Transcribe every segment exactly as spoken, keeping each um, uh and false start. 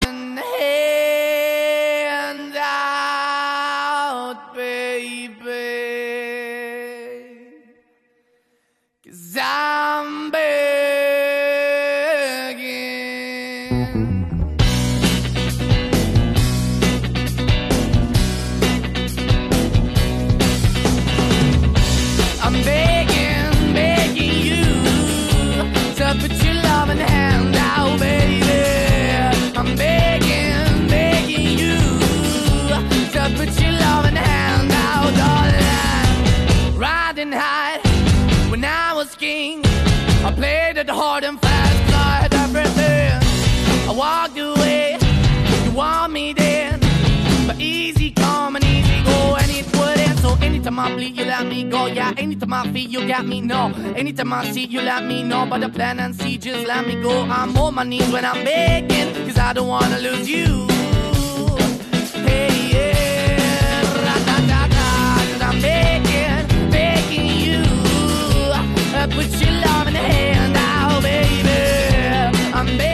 Hand out, baby, 'cause I'm begging. I'm begging, begging you to put your loving hand out, baby. I'm begging, begging you to put your loving hand out, darling. Riding high when I was king, I played it hard and fast, 'cause I had everything. I walked away, you want me then, but easy come and easy go, and it wouldn't. So anytime I bleed, you let me go. Yeah, anytime I feel, you got me, no. Anytime I see, you let me know. But the plan and see, just let me go. I'm on my knees when I'm begging, 'cause I don't wanna lose you. Hey, yeah, ra-da-da-da, 'cause I'm begging, begging you, uh, put your love in the hand out, baby. I'm begging.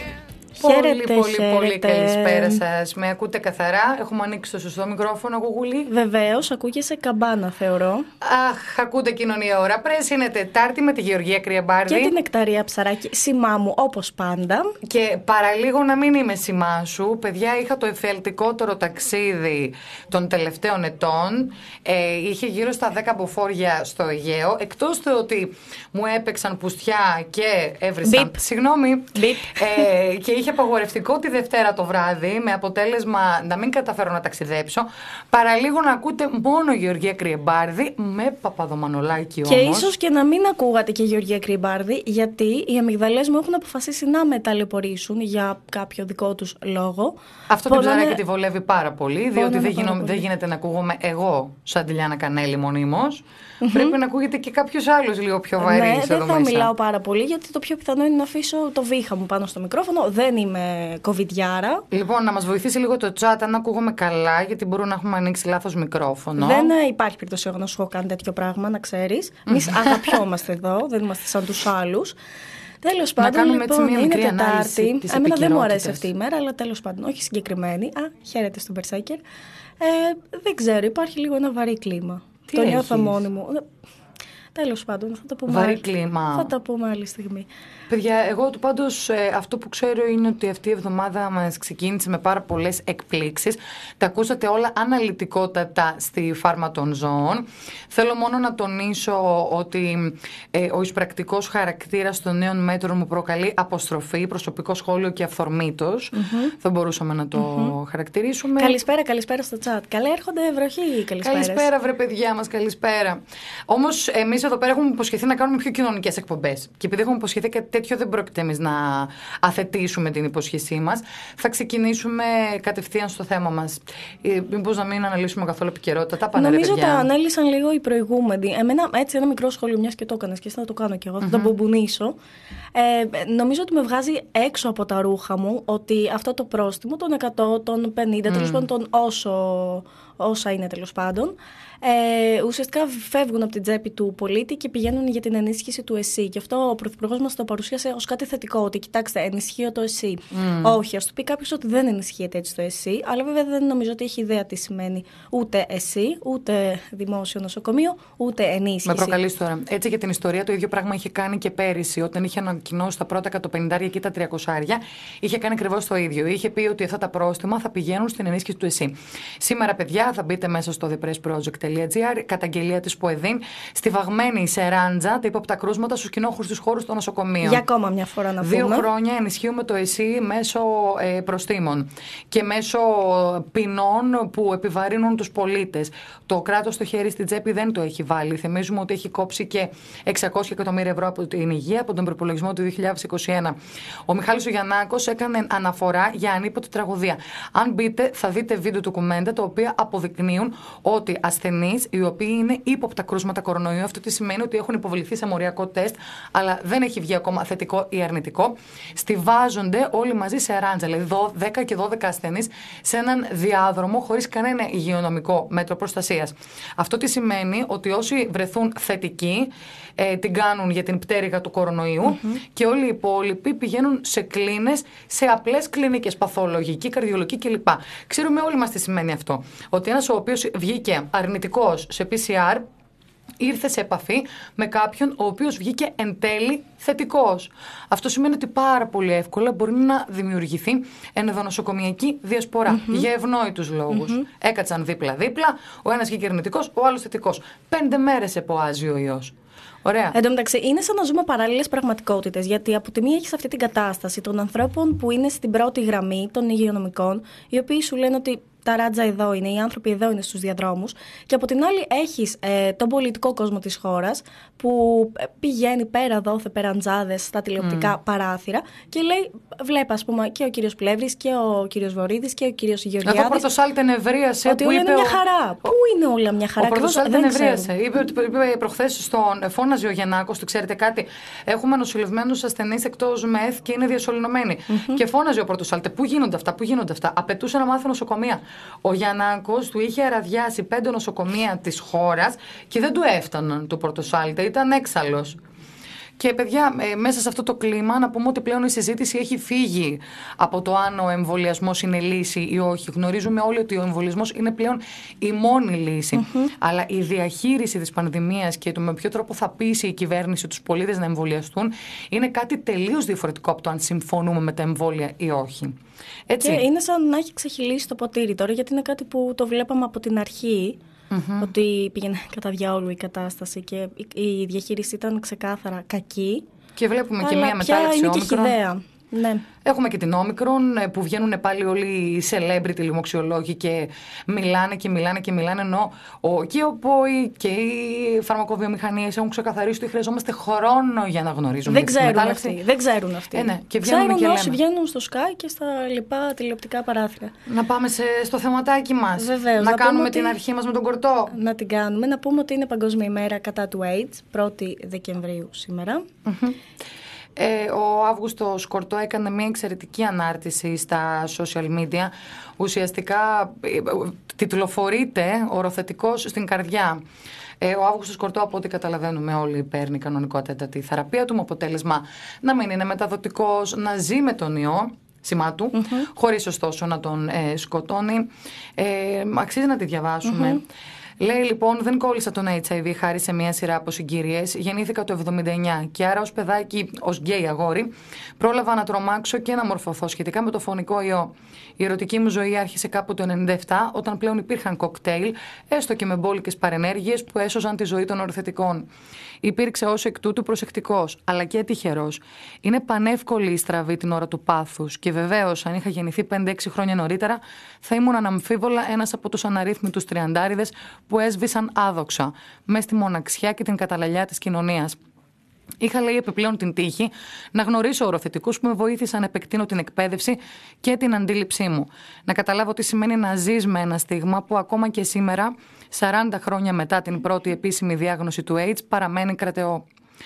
Πολύ, πολύ, χαίρετε. πολύ καλησπέρα σας. Με ακούτε καθαρά? Έχουμε ανοίξει το σωστό μικρόφωνο, Γουγούλη? Βεβαίως, ακούγεσαι καμπάνα, θεωρώ. Αχ, ακούτε κοινωνία ώρα πρες. Είναι Τετάρτη με τη Γεωργία Κρυαμπάρδη. Και την Νεκταρία Ψαράκη, σήμά μου όπως πάντα. Και παραλίγο να μην είμαι σήμά σου. Παιδιά, είχα το εφιαλτικότερο ταξίδι των τελευταίων ετών. Ε, είχε γύρω στα δέκα μποφόρια στο Αιγαίο. Εκτός του ότι μου έπαιξαν πουστιά και έβρισαν. Μπιπ. Συγγνώμη. Μπιπ. Ε, και είχε απαγορευτικό τη Δευτέρα το βράδυ, με αποτέλεσμα να μην καταφέρω να ταξιδέψω. Παραλίγο να ακούτε μόνο Γεωργία Κρυεμπάρδη με Παπαδομανολάκη όμως. Και ίσως και να μην ακούγατε και Γεωργία Κρυεμπάρδη, γιατί οι αμυγδαλές μου έχουν αποφασίσει να με ταλαιπωρήσουν για κάποιο δικό τους λόγο. Αυτό το Πονάνε... ψαράκι τη βολεύει πάρα πολύ, διότι δεν, γίνω, πολύ. δεν γίνεται να ακούγομαι εγώ σαν τη Λιάννα Κανέλη μονίμως. Mm-hmm. Πρέπει να ακούγεται και κάποιος άλλος λίγο πιο βαρύς. Ναι, εδώ δεν θα μέσα. μιλάω πάρα πολύ, γιατί το πιο πιθανό είναι να αφήσω το βήχα μου πάνω στο μικρόφωνο. Δεν είμαι κοβιντιάρα. Λοιπόν, να μας βοηθήσει λίγο το chat αν ακούγομαι καλά, γιατί μπορούμε να έχουμε ανοίξει λάθος μικρόφωνο. Δεν ε, υπάρχει περίπτωση εγώ να σου έχω κάνει τέτοιο πράγμα, να ξέρεις. Εμείς αγαπιόμαστε εδώ, δεν είμαστε σαν τους άλλους. Τέλος πάντων, κάνουμε λοιπόν, έτσι μια είναι μικρή ανάλυση Τετάρτη. της Εμένα δεν μου αρέσει επικαιρότητας. αυτή η μέρα, αλλά τέλος πάντων, όχι συγκεκριμένη. Α, χαίρετε στον Μπερσέκερ. Ε, δεν ξέρω, υπάρχει λίγο ένα βαρύ κλίμα. Τι το νιώθω έχεις? μόνη μου. Τέλος πάντων, θα τα πούμε. Βαρύ άλλη- κλίμα. Θα τα πούμε άλλη στιγμή. Παιδιά, εγώ του πάντως ε, αυτό που ξέρω είναι ότι αυτή η εβδομάδα μας ξεκίνησε με πάρα πολλές εκπλήξεις. Τα ακούσατε όλα αναλυτικότατα στη Φάρμα των Ζώων. Θέλω μόνο να τονίσω ότι ε, ο εισπρακτικός χαρακτήρας των νέων μέτρων μου προκαλεί αποστροφή, προσωπικό σχόλιο και αυθορμήτως. Mm-hmm. Θα μπορούσαμε να το mm-hmm. χαρακτηρίσουμε. Καλησπέρα, καλησπέρα στο chat. Καλά έρχονται βροχή, καλησπέρες. Καλησπέρα, βρε παιδιά μας, καλησπέρα. Όμως, εμείς εδώ πέρα έχουμε υποσχεθεί να κάνουμε πιο κοινωνικές εκπομπές. Και επειδή έχουμε υποσχεθεί κάτι τέτοιο, δεν πρόκειται εμείς να αθετήσουμε την υπόσχεσή μας. Θα ξεκινήσουμε κατευθείαν στο θέμα μας. Ε, μήπως να μην αναλύσουμε καθόλου επικαιρότητα. Τα πάνε, ρε Νομίζω παιδιά. τα ανέλησαν λίγο οι προηγούμενοι. Εμένα, έτσι, ένα μικρό σχόλιο, μιας και το έκανες και θα το κάνω κι εγώ, θα Mm-hmm. το μπουμπουνίσω. Ε, νομίζω ότι με βγάζει έξω από τα ρούχα μου ότι αυτό το πρόστιμο των εκατό, των πενήντα, mm. τέλος πάντων, των όσο, όσα είναι τέλος πάντων, ε, ουσιαστικά φεύγουν από την τσέπη του πολίτη και πηγαίνουν για την ενίσχυση του ΕΣΥ. Και αυτό ο Πρωθυπουργός μας το παρουσίασε ως κάτι θετικό, ότι κοιτάξτε, ενισχύω το ΕΣΥ. Mm. Όχι, ας του πει κάποιος ότι δεν ενισχύεται έτσι το ΕΣΥ, αλλά βέβαια δεν νομίζω ότι έχει ιδέα τι σημαίνει ούτε ΕΣΥ, ούτε δημόσιο νοσοκομείο, ούτε ενίσχυση. Με προκαλείς τώρα. Έτσι, για την ιστορία, το ίδιο πράγμα είχε κάνει και πέρυσι, όταν είχε ανακοινώσει τα πρώτα εκατόν πενήντα και τα τριακόσια. Είχε κάνει ακριβώς το ίδιο. Είχε πει ότι αυτά τα πρόστιμα θα πηγαίνουν στην ενίσχυση του ΕΣΥ. Σήμερα, παιδιά, θα μπείτε μέσα στο the press project dot gr, καταγγελία της ΠΟΕΔΗΝ, στιβαγμένη σε ράντζα τα ύποπτα κρούσματα στους κοινόχρηστους χώρους των νοσοκομείων. Για ακόμα μια φορά να Δύο πούμε. χρόνια ενισχύουμε το ΕΣΥ μέσω ε, προστίμων και μέσω ποινών που επιβαρύνουν τους πολίτες. Το κράτος το χέρι στην τσέπη δεν το έχει βάλει. Θυμίζουμε ότι έχει κόψει και εξακόσια εκατομμύρια ευρώ από την υγεία, από τον προπολογισμό του δύο χιλιάδες είκοσι ένα. Ο Μιχάλης ο Γιαννάκος έκανε αναφορά για ανίποτη τραγωδία. Αν μπείτε, θα δείτε βίντεο ντοκουμέντα τα οποία αποδεικνύουν ότι ασθενείς οι οποίοι είναι ύποπτα κρούσματα κορονοϊού αυτή τη σημαίνει ότι έχουν υποβληθεί σε μοριακό τεστ, αλλά δεν έχει βγει ακόμα θετικό ή αρνητικό. Στιβάζονται όλοι μαζί σε ράντζα, δηλαδή δέκα και δώδεκα ασθενείς σε έναν διάδρομο χωρίς κανένα υγειονομικό μέτρο προστασίας. Αυτό τι σημαίνει? Ότι όσοι βρεθούν θετικοί ε, την κάνουν για την πτέρυγα του κορονοϊού mm-hmm. και όλοι οι υπόλοιποι πηγαίνουν σε κλίνες, σε απλές κλινικές, παθολογική, καρδιολογική κλπ. Ξέρουμε όλοι μας τι σημαίνει αυτό. Ότι ένας ο οποίος βγήκε αρνητικός σε πι σι αρ ήρθε σε επαφή με κάποιον ο οποίος βγήκε εν τέλει θετικός. Αυτό σημαίνει ότι πάρα πολύ εύκολα μπορεί να δημιουργηθεί ενδονοσοκομιακή διασπορά mm-hmm. για ευνόητους λόγους. Mm-hmm. Έκατσαν δίπλα-δίπλα, ο ένας βγήκε αρνητικός, ο άλλος θετικός. Πέντε μέρες εποάζει ο ιός. Ωραία. Εν τω μεταξύ, είναι σαν να ζούμε παράλληλες πραγματικότητες. Γιατί από τη μία έχεις αυτή την κατάσταση των ανθρώπων που είναι στην πρώτη γραμμή των υγειονομικών, οι οποίοι σου λένε ότι τα ράτζα εδώ είναι, οι άνθρωποι εδώ είναι στους διαδρόμους. Και από την άλλη έχεις ε, τον πολιτικό κόσμο της χώρας που πηγαίνει πέρα δόθε περαντζάδες στα τηλεοπτικά mm. παράθυρα και λέει, βλέπει ας πούμε και ο κύριος Πλεύρης και ο κύριος Βορίδης και ο κύριος Γεωργιάδης. Εδώ ο Πρωτοσάλτη ενευρίασε. Ότι όλα είναι μια χαρά. Ο... Πού είναι όλα μια χαρά? Ο Πρωτοσάλτη ενευρίασε. Είπε, είπε προχθές στον φώναζε ο Γιαννάκος, του ξέρετε κάτι, έχουμε νοσηλευμένους ασθενείς εκτός ΜΕΘ και είναι διασωληνωμένοι. Mm-hmm. Και φώναζε ο Πρωτοσάλτη, πού γίνονται αυτά, πού γίνονται αυτά. Απαιτούσε να μάθει νοσοκομεία. Ο Γιαννάκος του είχε αραδιάσει πέντε νοσοκομεία της χώρας και δεν του έφταναν του Πρωτοσάλτη, ήταν έξαλλος. Και παιδιά, ε, μέσα σε αυτό το κλίμα να πούμε ότι πλέον η συζήτηση έχει φύγει από το αν ο εμβολιασμός είναι λύση ή όχι. Γνωρίζουμε όλοι ότι ο εμβολιασμός είναι πλέον η μόνη λύση. Mm-hmm. Αλλά η διαχείριση της πανδημίας και το με ποιο τρόπο θα πείσει η κυβέρνηση τους πολίτες να εμβολιαστούν είναι κάτι τελείως διαφορετικό από το αν συμφωνούμε με τα εμβόλια ή όχι. Έτσι. Και είναι σαν να έχει ξεχυλήσει το ποτήρι τώρα, γιατί είναι κάτι που το βλέπαμε από την αρχή. Mm-hmm. Ότι πήγαινε κατά διάολου η κατάσταση και η διαχείριση ήταν ξεκάθαρα κακή. Και βλέπουμε και μία μετάλλαξη όμικρον. Ναι. Έχουμε και την όμικρον που βγαίνουν πάλι όλοι οι celebrity λοιμοξιολόγοι και μιλάνε και μιλάνε και μιλάνε, ενώ ο, και ο ΠΟΗ και οι φαρμακοβιομηχανίες έχουν ξεκαθαρίσει ότι χρειαζόμαστε χρόνο για να γνωρίζουμε. Δεν ξέρουν αυτοί. Δεν ξέρουν αυτοί. Ε, ναι. Και ξέρουν και όσοι βγαίνουν στο Sky και στα λοιπά τηλεοπτικά παράθυρα. Να πάμε σε, στο θεματάκι μας. Βεβαίως. Να, να κάνουμε ότι... την αρχή μας με τον κορτό. Να την κάνουμε. Να πούμε ότι είναι Παγκόσμια ημέρα κατά του AIDS, πρώτη Δεκεμβρίου σήμερα. Mm-hmm. Ε, ο Αύγουστος Κορτό έκανε μια εξαιρετική ανάρτηση στα social media. Ουσιαστικά ε, τιτλοφορείται οροθετικός στην καρδιά. Ε, ο Αύγουστος Κορτό, από ό,τι καταλαβαίνουμε όλοι, παίρνει κανονικότατα τη θεραπεία του με αποτέλεσμα να μην είναι μεταδοτικός, να ζει με τον ιό, σημά του, mm-hmm. χωρίς ωστόσο να τον ε, σκοτώνει. Ε, αξίζει να τη διαβάσουμε. Mm-hmm. Λέει λοιπόν, δεν κόλλησα τον έιτς άι βι χάρη σε μια σειρά από συγκύριες. Γεννήθηκα το εβδομήντα εννιά και άρα ως παιδάκι, ως γκέι αγόρι, πρόλαβα να τρομάξω και να μορφωθώ σχετικά με το φωνικό ιό. Η ερωτική μου ζωή άρχισε κάπου το ενενήντα επτά, όταν πλέον υπήρχαν κοκτέιλ, έστω και με μπόλικες παρενέργειες που έσωζαν τη ζωή των οροθετικών. Υπήρξε ως εκ τούτου προσεκτικός, αλλά και τυχερός. Είναι πανεύκολη η στραβή την ώρα του πάθους και βεβαίως, αν είχα γεννηθεί πέντε έξι χρόνια νωρίτερα, θα ήμουν αναμφίβολα ένας από τους αναρρύθμιτους τριαντάριδες που έσβησαν άδοξα, μες στη μοναξιά και την καταλαλιά της κοινωνίας. Είχα, λέει, επιπλέον την τύχη να γνωρίσω οροθετικούς που με βοήθησαν να επεκτείνω την εκπαίδευση και την αντίληψή μου. Να καταλάβω τι σημαίνει να ζεις με ένα στίγμα που ακόμα και σήμερα, σαράντα χρόνια μετά την πρώτη επίσημη διάγνωση του έιτς, παραμένει κρατεό.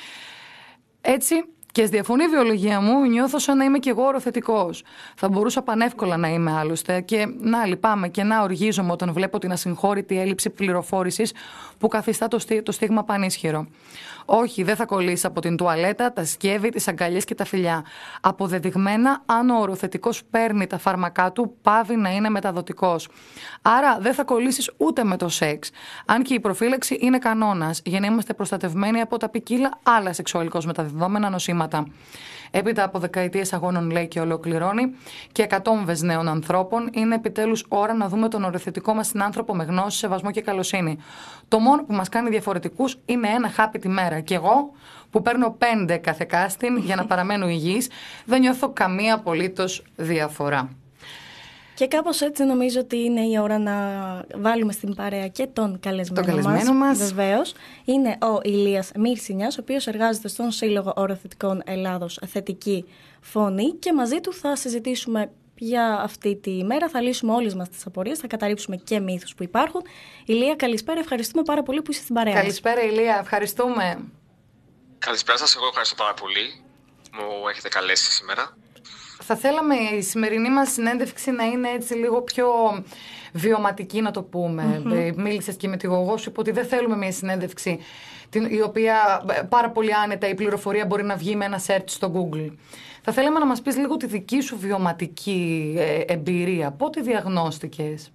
Έτσι, και στη διαφωνή βιολογία μου, νιώθω σαν να είμαι κι εγώ οροθετικός. Θα μπορούσα πανεύκολα να είμαι άλλωστε και να λυπάμαι και να οργίζομαι όταν βλέπω την ασυγχώρητη έλλειψη πληροφόρησης που καθιστά το, στί, το στίγμα πανίσχυρο. Όχι, δεν θα κολλήσει από την τουαλέτα, τα σκεύη, τις αγκαλιές και τα φιλιά. Αποδεδειγμένα, αν ο οροθετικός παίρνει τα φάρμακά του, πάβει να είναι μεταδοτικός. Άρα δεν θα κολλήσεις ούτε με το σεξ. Αν και η προφύλαξη είναι κανόνας, για να είμαστε προστατευμένοι από τα ποικίλα άλλα σεξουαλικώς μεταδεδόμενα νοσήματα. Έπειτα από δεκαετίες αγώνων, λέει και ολοκληρώνει, και εκατόμβες νέων ανθρώπων, είναι επιτέλους ώρα να δούμε τον οροθετικό μας συνάνθρωπο με γνώση, σεβασμό και καλοσύνη. Το μόνο που μας κάνει διαφορετικούς είναι ένα χάπι τη μέρα. Και εγώ, που παίρνω πέντε κάθε κάστιν για να παραμένω υγιής, δεν νιώθω καμία απολύτως διαφορά. Και κάπως έτσι νομίζω ότι είναι η ώρα να βάλουμε στην παρέα και τον καλεσμένο, το καλεσμένο μας. μας. Βεβαίως. Είναι ο Ηλίας Μύρσινιας, ο οποίος εργάζεται στον Σύλλογο Οροθετικών Ελλάδος Θετική Φωνή, και μαζί του θα συζητήσουμε για αυτή τη μέρα. Θα λύσουμε όλες μας τις απορίες, θα καταρρύψουμε και μύθους που υπάρχουν. Ηλία, καλησπέρα, ευχαριστούμε πάρα πολύ που είσαι στην παρέα. Καλησπέρα Ηλία, ευχαριστούμε. Καλησπέρα σας, εγώ ευχαριστώ πάρα πολύ. Μου έχετε καλέσει σήμερα. Θα θέλαμε η σημερινή μας συνέντευξη να είναι έτσι λίγο πιο βιωματική, να το πούμε. Mm-hmm. Μίλησες και με τη γογό σου, είπε ότι δεν θέλουμε μια συνέντευξη η οποία πάρα πολύ άνετα η πληροφορία μπορεί να βγει με ένα search στο Google. Θα θέλαμε να μας πεις λίγο τη δική σου βιωματική εμπειρία. Πότε διαγνώστηκες?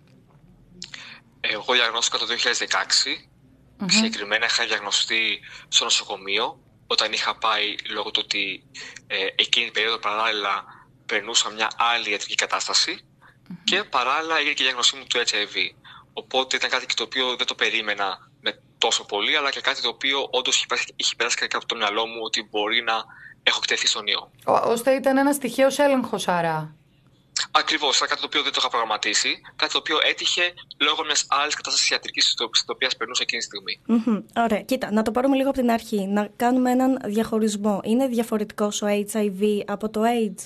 Εγώ διαγνώστηκα το δύο χιλιάδες δεκαέξι. Mm-hmm. Συγκεκριμένα είχα διαγνωστεί στο νοσοκομείο όταν είχα πάει λόγω του ότι ε, εκείνη την περίοδο παράλληλα περνούσα μια άλλη ιατρική κατάσταση mm-hmm. και παράλληλα έγινε και η διάγνωσή μου του έιτς άι βι. Οπότε ήταν κάτι το οποίο δεν το περίμενα με τόσο πολύ, αλλά και κάτι το οποίο όντως είχε περάσει, είχε περάσει και από το μυαλό μου ότι μπορεί να έχω εκτεθεί στον ιό. Ώστε ήταν ένας τυχαίος έλεγχος, άρα. Ακριβώς, ήταν κάτι το οποίο δεν το είχα προγραμματίσει, κάτι το οποίο έτυχε λόγω μιας άλλης κατάστασης ιατρικής στην οποία περνούσα εκείνη τη στιγμή. Mm-hmm. Ωραία, κοίτα, να το πάρουμε λίγο από την αρχή, να κάνουμε έναν διαχωρισμό. Είναι διαφορετικός ο έιτς άι βι από το AIDS?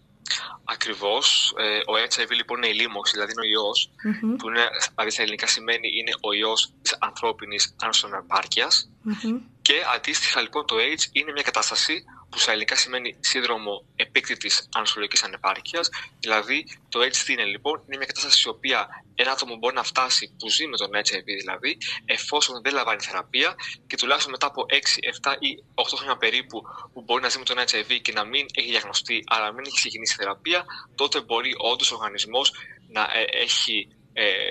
Ακριβώς. Ε, ο έιτς άι βι λοιπόν είναι η λίμωξη, δηλαδή είναι ο ιός, mm-hmm. που είναι, δηλαδή στα ελληνικά σημαίνει είναι ο ιός της ανθρώπινης ανοσοναπάρκειας. Mm-hmm. Και αντίστοιχα λοιπόν το AIDS είναι μια κατάσταση που στα ελληνικά σημαίνει σύνδρομο επίκτητης ανοσολογικής ανεπάρκειας. Δηλαδή το έιτς τι είναι λοιπόν? Είναι μια κατάσταση η οποία ένα άτομο μπορεί να φτάσει, που ζει με τον έιτς άι βι δηλαδή, εφόσον δεν λαμβάνει θεραπεία και τουλάχιστον μετά από έξι, επτά ή οκτώ χρόνια περίπου που μπορεί να ζει με τον έιτς άι βι και να μην έχει διαγνωστεί, αλλά να μην έχει ξεκινήσει θεραπεία, τότε μπορεί όντως ο οργανισμός να ε, έχει, ε, ε,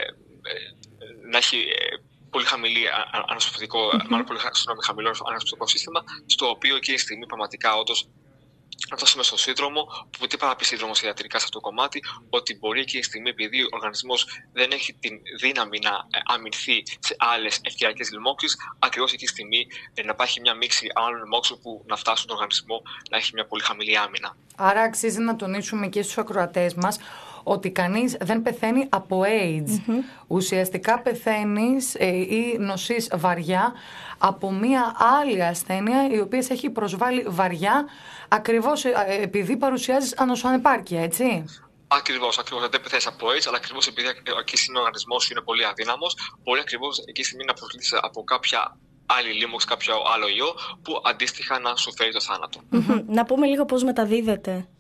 να έχει ε, πολύ χαμηλή ανασωπητικό, mm-hmm. μάλλον πολύ χαμηλό ανασωπητικό σύστημα, στο οποίο εκείνη τη στιγμή πραγματικά όντως να φτάσουμε στο σύνδρομο, που τι πάει να πει σύνδρομο ιατρικά σε αυτό το κομμάτι, ότι μπορεί εκείνη τη στιγμή, επειδή ο οργανισμός δεν έχει την δύναμη να αμυνθεί σε άλλες ευκαιριακές λοιμώξεις, ακριβώς εκείνη τη στιγμή να υπάρχει μια μίξη άλλων λοιμώξεων που να φτάσουν τον οργανισμό να έχει μια πολύ χαμηλή άμυνα. Άρα αξίζει να τονίσουμε και στους ακροατές μας ότι κανείς δεν πεθαίνει από AIDS. Mm-hmm. Ουσιαστικά πεθαίνεις ε, ή νοσείς βαριά από μία άλλη ασθένεια η οποία σε έχει προσβάλει βαριά ακριβώς ε, ε, επειδή παρουσιάζεις ανοσοανεπάρκεια, έτσι. Ακριβώς, ακριβώς. Δεν πεθαίνεις από AIDS, αλλά ακριβώς επειδή εκεί ο οργανισμός σου είναι πολύ αδύναμος, μπορεί ακριβώς εκεί στιγμή να προσλύσεις από κάποια άλλη λίμωξη, κάποιο άλλο ιό, που αντίστοιχα να σου φέρει το θάνατο. Mm-hmm. Να πούμε λίγο πώς μεταδίδεται.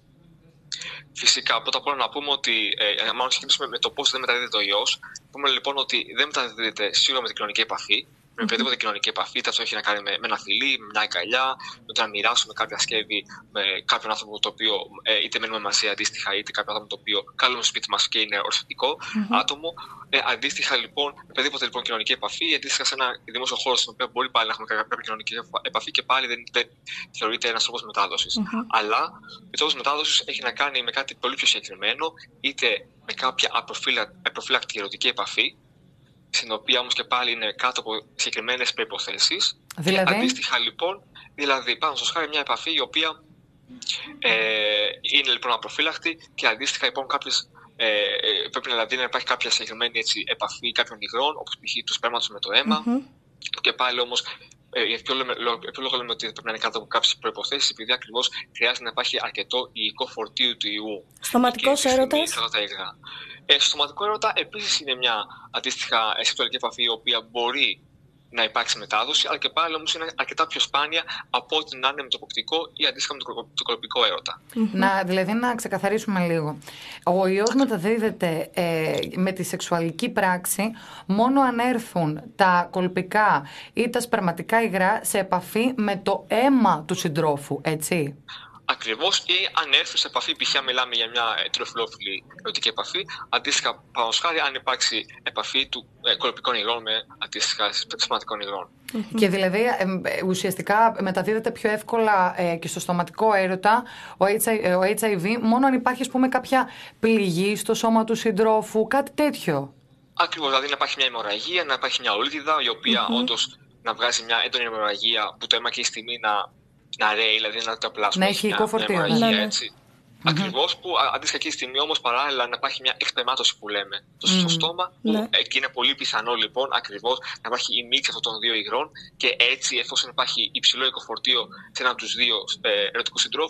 Φυσικά, πρώτα απ' όλα να πούμε ότι, ε, μάλλον ξεκινήσουμε με το πώς δεν μεταδίδεται ο ιός. Πούμε λοιπόν ότι δεν μεταδίδεται σίγουρα με την κοινωνική επαφή. Με οποιαδήποτε κοινωνική επαφή, είτε αυτό έχει να κάνει με, με ένα φιλί, με μια αγκαλιά, με το να μοιράσουμε κάποια σκεύη με κάποιον άνθρωπο το οποίο ε, είτε μένουμε μαζί αντίστοιχα, είτε κάποιον άνθρωπο το οποίο καλούμε στο σπίτι μας και είναι ορθωτικό mm-hmm. άτομο. Ε, αντίστοιχα λοιπόν, με οποιαδήποτε λοιπόν κοινωνική επαφή, αντίστοιχα σε ένα δημόσιο χώρο στον οποίο μπορεί πάλι να έχουμε κάποια κοινωνική επαφή και πάλι δεν, δεν θεωρείται ένας τρόπος μετάδοσης. Mm-hmm. Αλλά ο τρόπος μετάδοσης έχει να κάνει με κάτι πολύ πιο συγκεκριμένο, είτε με κάποια απροφύλακτη ερωτική επαφή, στην οποία όμως και πάλι είναι κάτω από συγκεκριμένες προϋποθέσεις. Δηλαδή? Αντίστοιχα λοιπόν, δηλαδή πάνω στο χάρη μια επαφή η οποία ε, είναι λοιπόν απροφύλακτη και αντίστοιχα λοιπόν κάποιες, ε, πρέπει δηλαδή να υπάρχει κάποια συγκεκριμένη έτσι, επαφή κάποιων υγρών, όπως π.χ. του σπέρματος με το αίμα. Mm-hmm. Και πάλι όμως, ε, για ποιο λόγο λέμε ότι πρέπει να είναι κάτω από κάποιες προϋποθέσεις, επειδή ακριβώς χρειάζεται να υπάρχει αρκετό υλικό φορτίο του ιού. Στοματικός έρωτας. Ε, στο στοματικό έρωτα επίσης είναι μια αντίστοιχα σεξουαλική επαφή η οποία μπορεί να υπάρξει μετάδοση, αλλά και πάλι όμως είναι αρκετά πιο σπάνια από ότι να είναι με το κοκτικό ή αντίστοιχα με το κολπικό έρωτα. Mm-hmm. Να, δηλαδή να ξεκαθαρίσουμε λίγο. Ο ιός μεταδίδεται ε, με τη σεξουαλική πράξη μόνο αν έρθουν τα κολπικά ή τα σπερματικά υγρά σε επαφή με το αίμα του συντρόφου, έτσι. Ακριβώς, ή αν έρθει σε επαφή, π.χ. μιλάμε για μια ετεροφιλόφιλη ερωτική επαφή, αντίστοιχα πάνω χάρη αν υπάρξει επαφή του ε, κολπικών υγρών με αντίστοιχα σπερματικών υγρών. Mm-hmm. Και δηλαδή ε, ουσιαστικά μεταδίδεται πιο εύκολα ε, και στο στοματικό έρωτα ο έιτς άι βι μόνο αν υπάρχει ας πούμε κάποια πληγή στο σώμα του συντρόφου, κάτι τέτοιο. Ακριβώς, δηλαδή να υπάρχει μια αιμορραγία, να υπάρχει μια ολίτιδα η οποία mm-hmm. όντως να βγάζει μια έντονη αιμορραγία που το αίμα και η στιγμή να. Να ρέει, δηλαδή να το πλάσουμε. Να έχει υλικό φορτίο. Ναι, ναι. Mm-hmm. Ακριβώς, που αντίστοιχα εκείνη τη στιγμή όμως παράλληλα να υπάρχει μια εξπερμάτωση που λέμε στο mm-hmm. στόμα, που ναι. εκεί είναι πολύ πιθανό λοιπόν ακριβώς να υπάρχει η μίξη αυτών των δύο υγρών και έτσι, εφόσον υπάρχει υψηλό υλικοφορτίο σε έναν από τους δύο ε, ερωτικούς συντρόφους,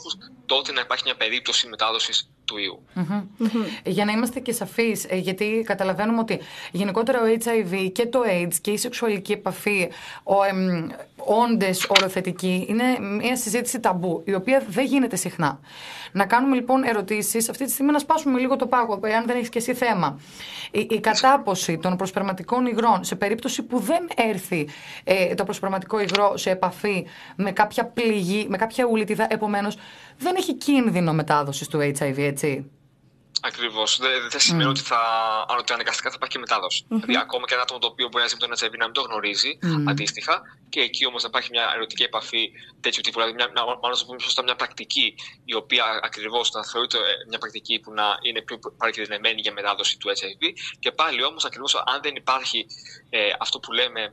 τότε να υπάρχει μια περίπτωση μετάδοσης του ιού. Mm-hmm. Mm-hmm. Για να είμαστε και σαφείς, γιατί καταλαβαίνουμε ότι γενικότερα ο έιτς άι βι και το AIDS και η σεξουαλική επαφή, ο, εμ, όντες οροθετικοί, είναι μια συζήτηση ταμπού, η οποία δεν γίνεται συχνά. Να κάνουμε λοιπόν ερωτήσεις, αυτή τη στιγμή να σπάσουμε λίγο το πάγο, εάν δεν έχεις και εσύ θέμα. Η, η κατάποση των προσπερματικών υγρών, σε περίπτωση που δεν έρθει ε, το προσπερματικό υγρό σε επαφή με κάποια πληγή, με κάποια ουλίτιδα, επομένως δεν έχει κίνδυνο μετάδοσης του έιτς άι βι, έτσι. Ακριβώς. Δεν δε σημαίνει mm. ότι, θα, ότι αναγκαστικά θα υπάρχει και μετάδοση. Mm-hmm. Δηλαδή, ακόμα και ένα άτομο το οποίο μπορεί να ζει με τον έιτς άι βι να μην το γνωρίζει mm. αντίστοιχα, και εκεί όμως να υπάρχει μια ερωτική επαφή τέτοιου τύπου. Δηλαδή, μια, μάλλον να πούμε σωστά, μια πρακτική η οποία ακριβώς να θεωρείται μια πρακτική που να είναι πιο παρακινδυνευμένη για μετάδοση του έιτς άι βι. Και πάλι όμως, ακριβώς αν δεν υπάρχει ε, αυτό που λέμε.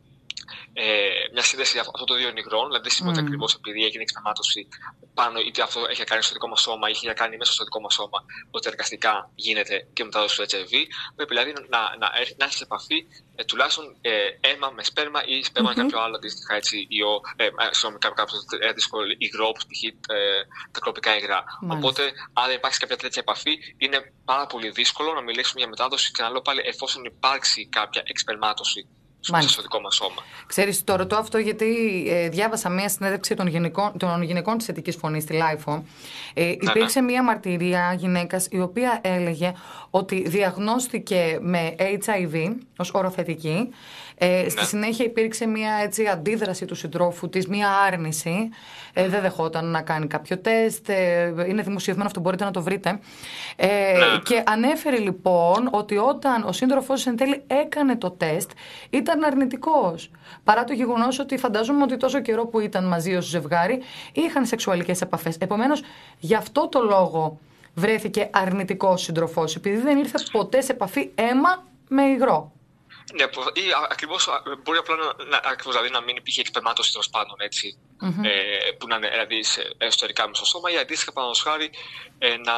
Ε, μια σύνδεση αυτών των δύο υγρών, δηλαδή δεν σημαίνει mm. ακριβώς επειδή έγινε εξπερμάτωση πάνω, είτε αυτό έχει κάνει στο δικό μας σώμα ή έχει κάνει μέσα στο δικό μας σώμα, ότι αναγκαστικά γίνεται και μετάδοση του έιτς άι βι. Πρέπει δηλαδή να, να, να έχει σε επαφή ε, τουλάχιστον ε, αίμα με σπέρμα ή σπέρμα mm-hmm. με κάποιο άλλο αντίστοιχα ιό, ε, ε, κάποιο αντίστοιχο υγρό, όπως π.χ. Ε, τα κλοπικά υγρά. Μάλιστα. Οπότε, αν δεν υπάρχει κάποια τέτοια επαφή, είναι πάρα πολύ δύσκολο να μιλήσουμε για μετάδοση, και να λέω πάλι, εφόσον υπάρξει κάποια εξπερμάτωση στο δικό μας σώμα. Ξέρεις, το ρωτώ αυτό γιατί ε, διάβασα μία συνέντευξη των γυναικών, των γυναικών της Θετικής Φωνής στη Λάιφο. Ε, υπήρξε μία μαρτυρία γυναίκας η οποία έλεγε ότι διαγνώστηκε με έιτς άι βι ως οροθετική. Ε, στη ναι. συνέχεια υπήρξε μια έτσι, αντίδραση του συντρόφου της, μια άρνηση. Ε, δεν δεχόταν να κάνει κάποιο τεστ. Ε, είναι δημοσιευμένο αυτό, μπορείτε να το βρείτε. Ε, ναι. Και ανέφερε λοιπόν ότι όταν ο σύντροφός εν τέλει έκανε το τεστ, ήταν αρνητικός. Παρά το γεγονός ότι φαντάζομαι ότι τόσο καιρό που ήταν μαζί ως ζευγάρι, είχαν σεξουαλικές επαφές. Επομένως, γι' αυτό το λόγο βρέθηκε αρνητικός σύντροφός, επειδή δεν ήρθε ποτέ σε επαφή αίμα με υγρό. Ναι, ή ακριβώς μπορεί απλά να, να, ακριβώς, δηλαδή, να μην υπήρχε εξπερμάτωση τέλος πάντων, έτσι, mm-hmm. ε, που να είναι δηλαδή, σε, εσωτερικά μέσα στο σώμα, ή αντίστοιχα, παραδείγματος χάρη, ε, να,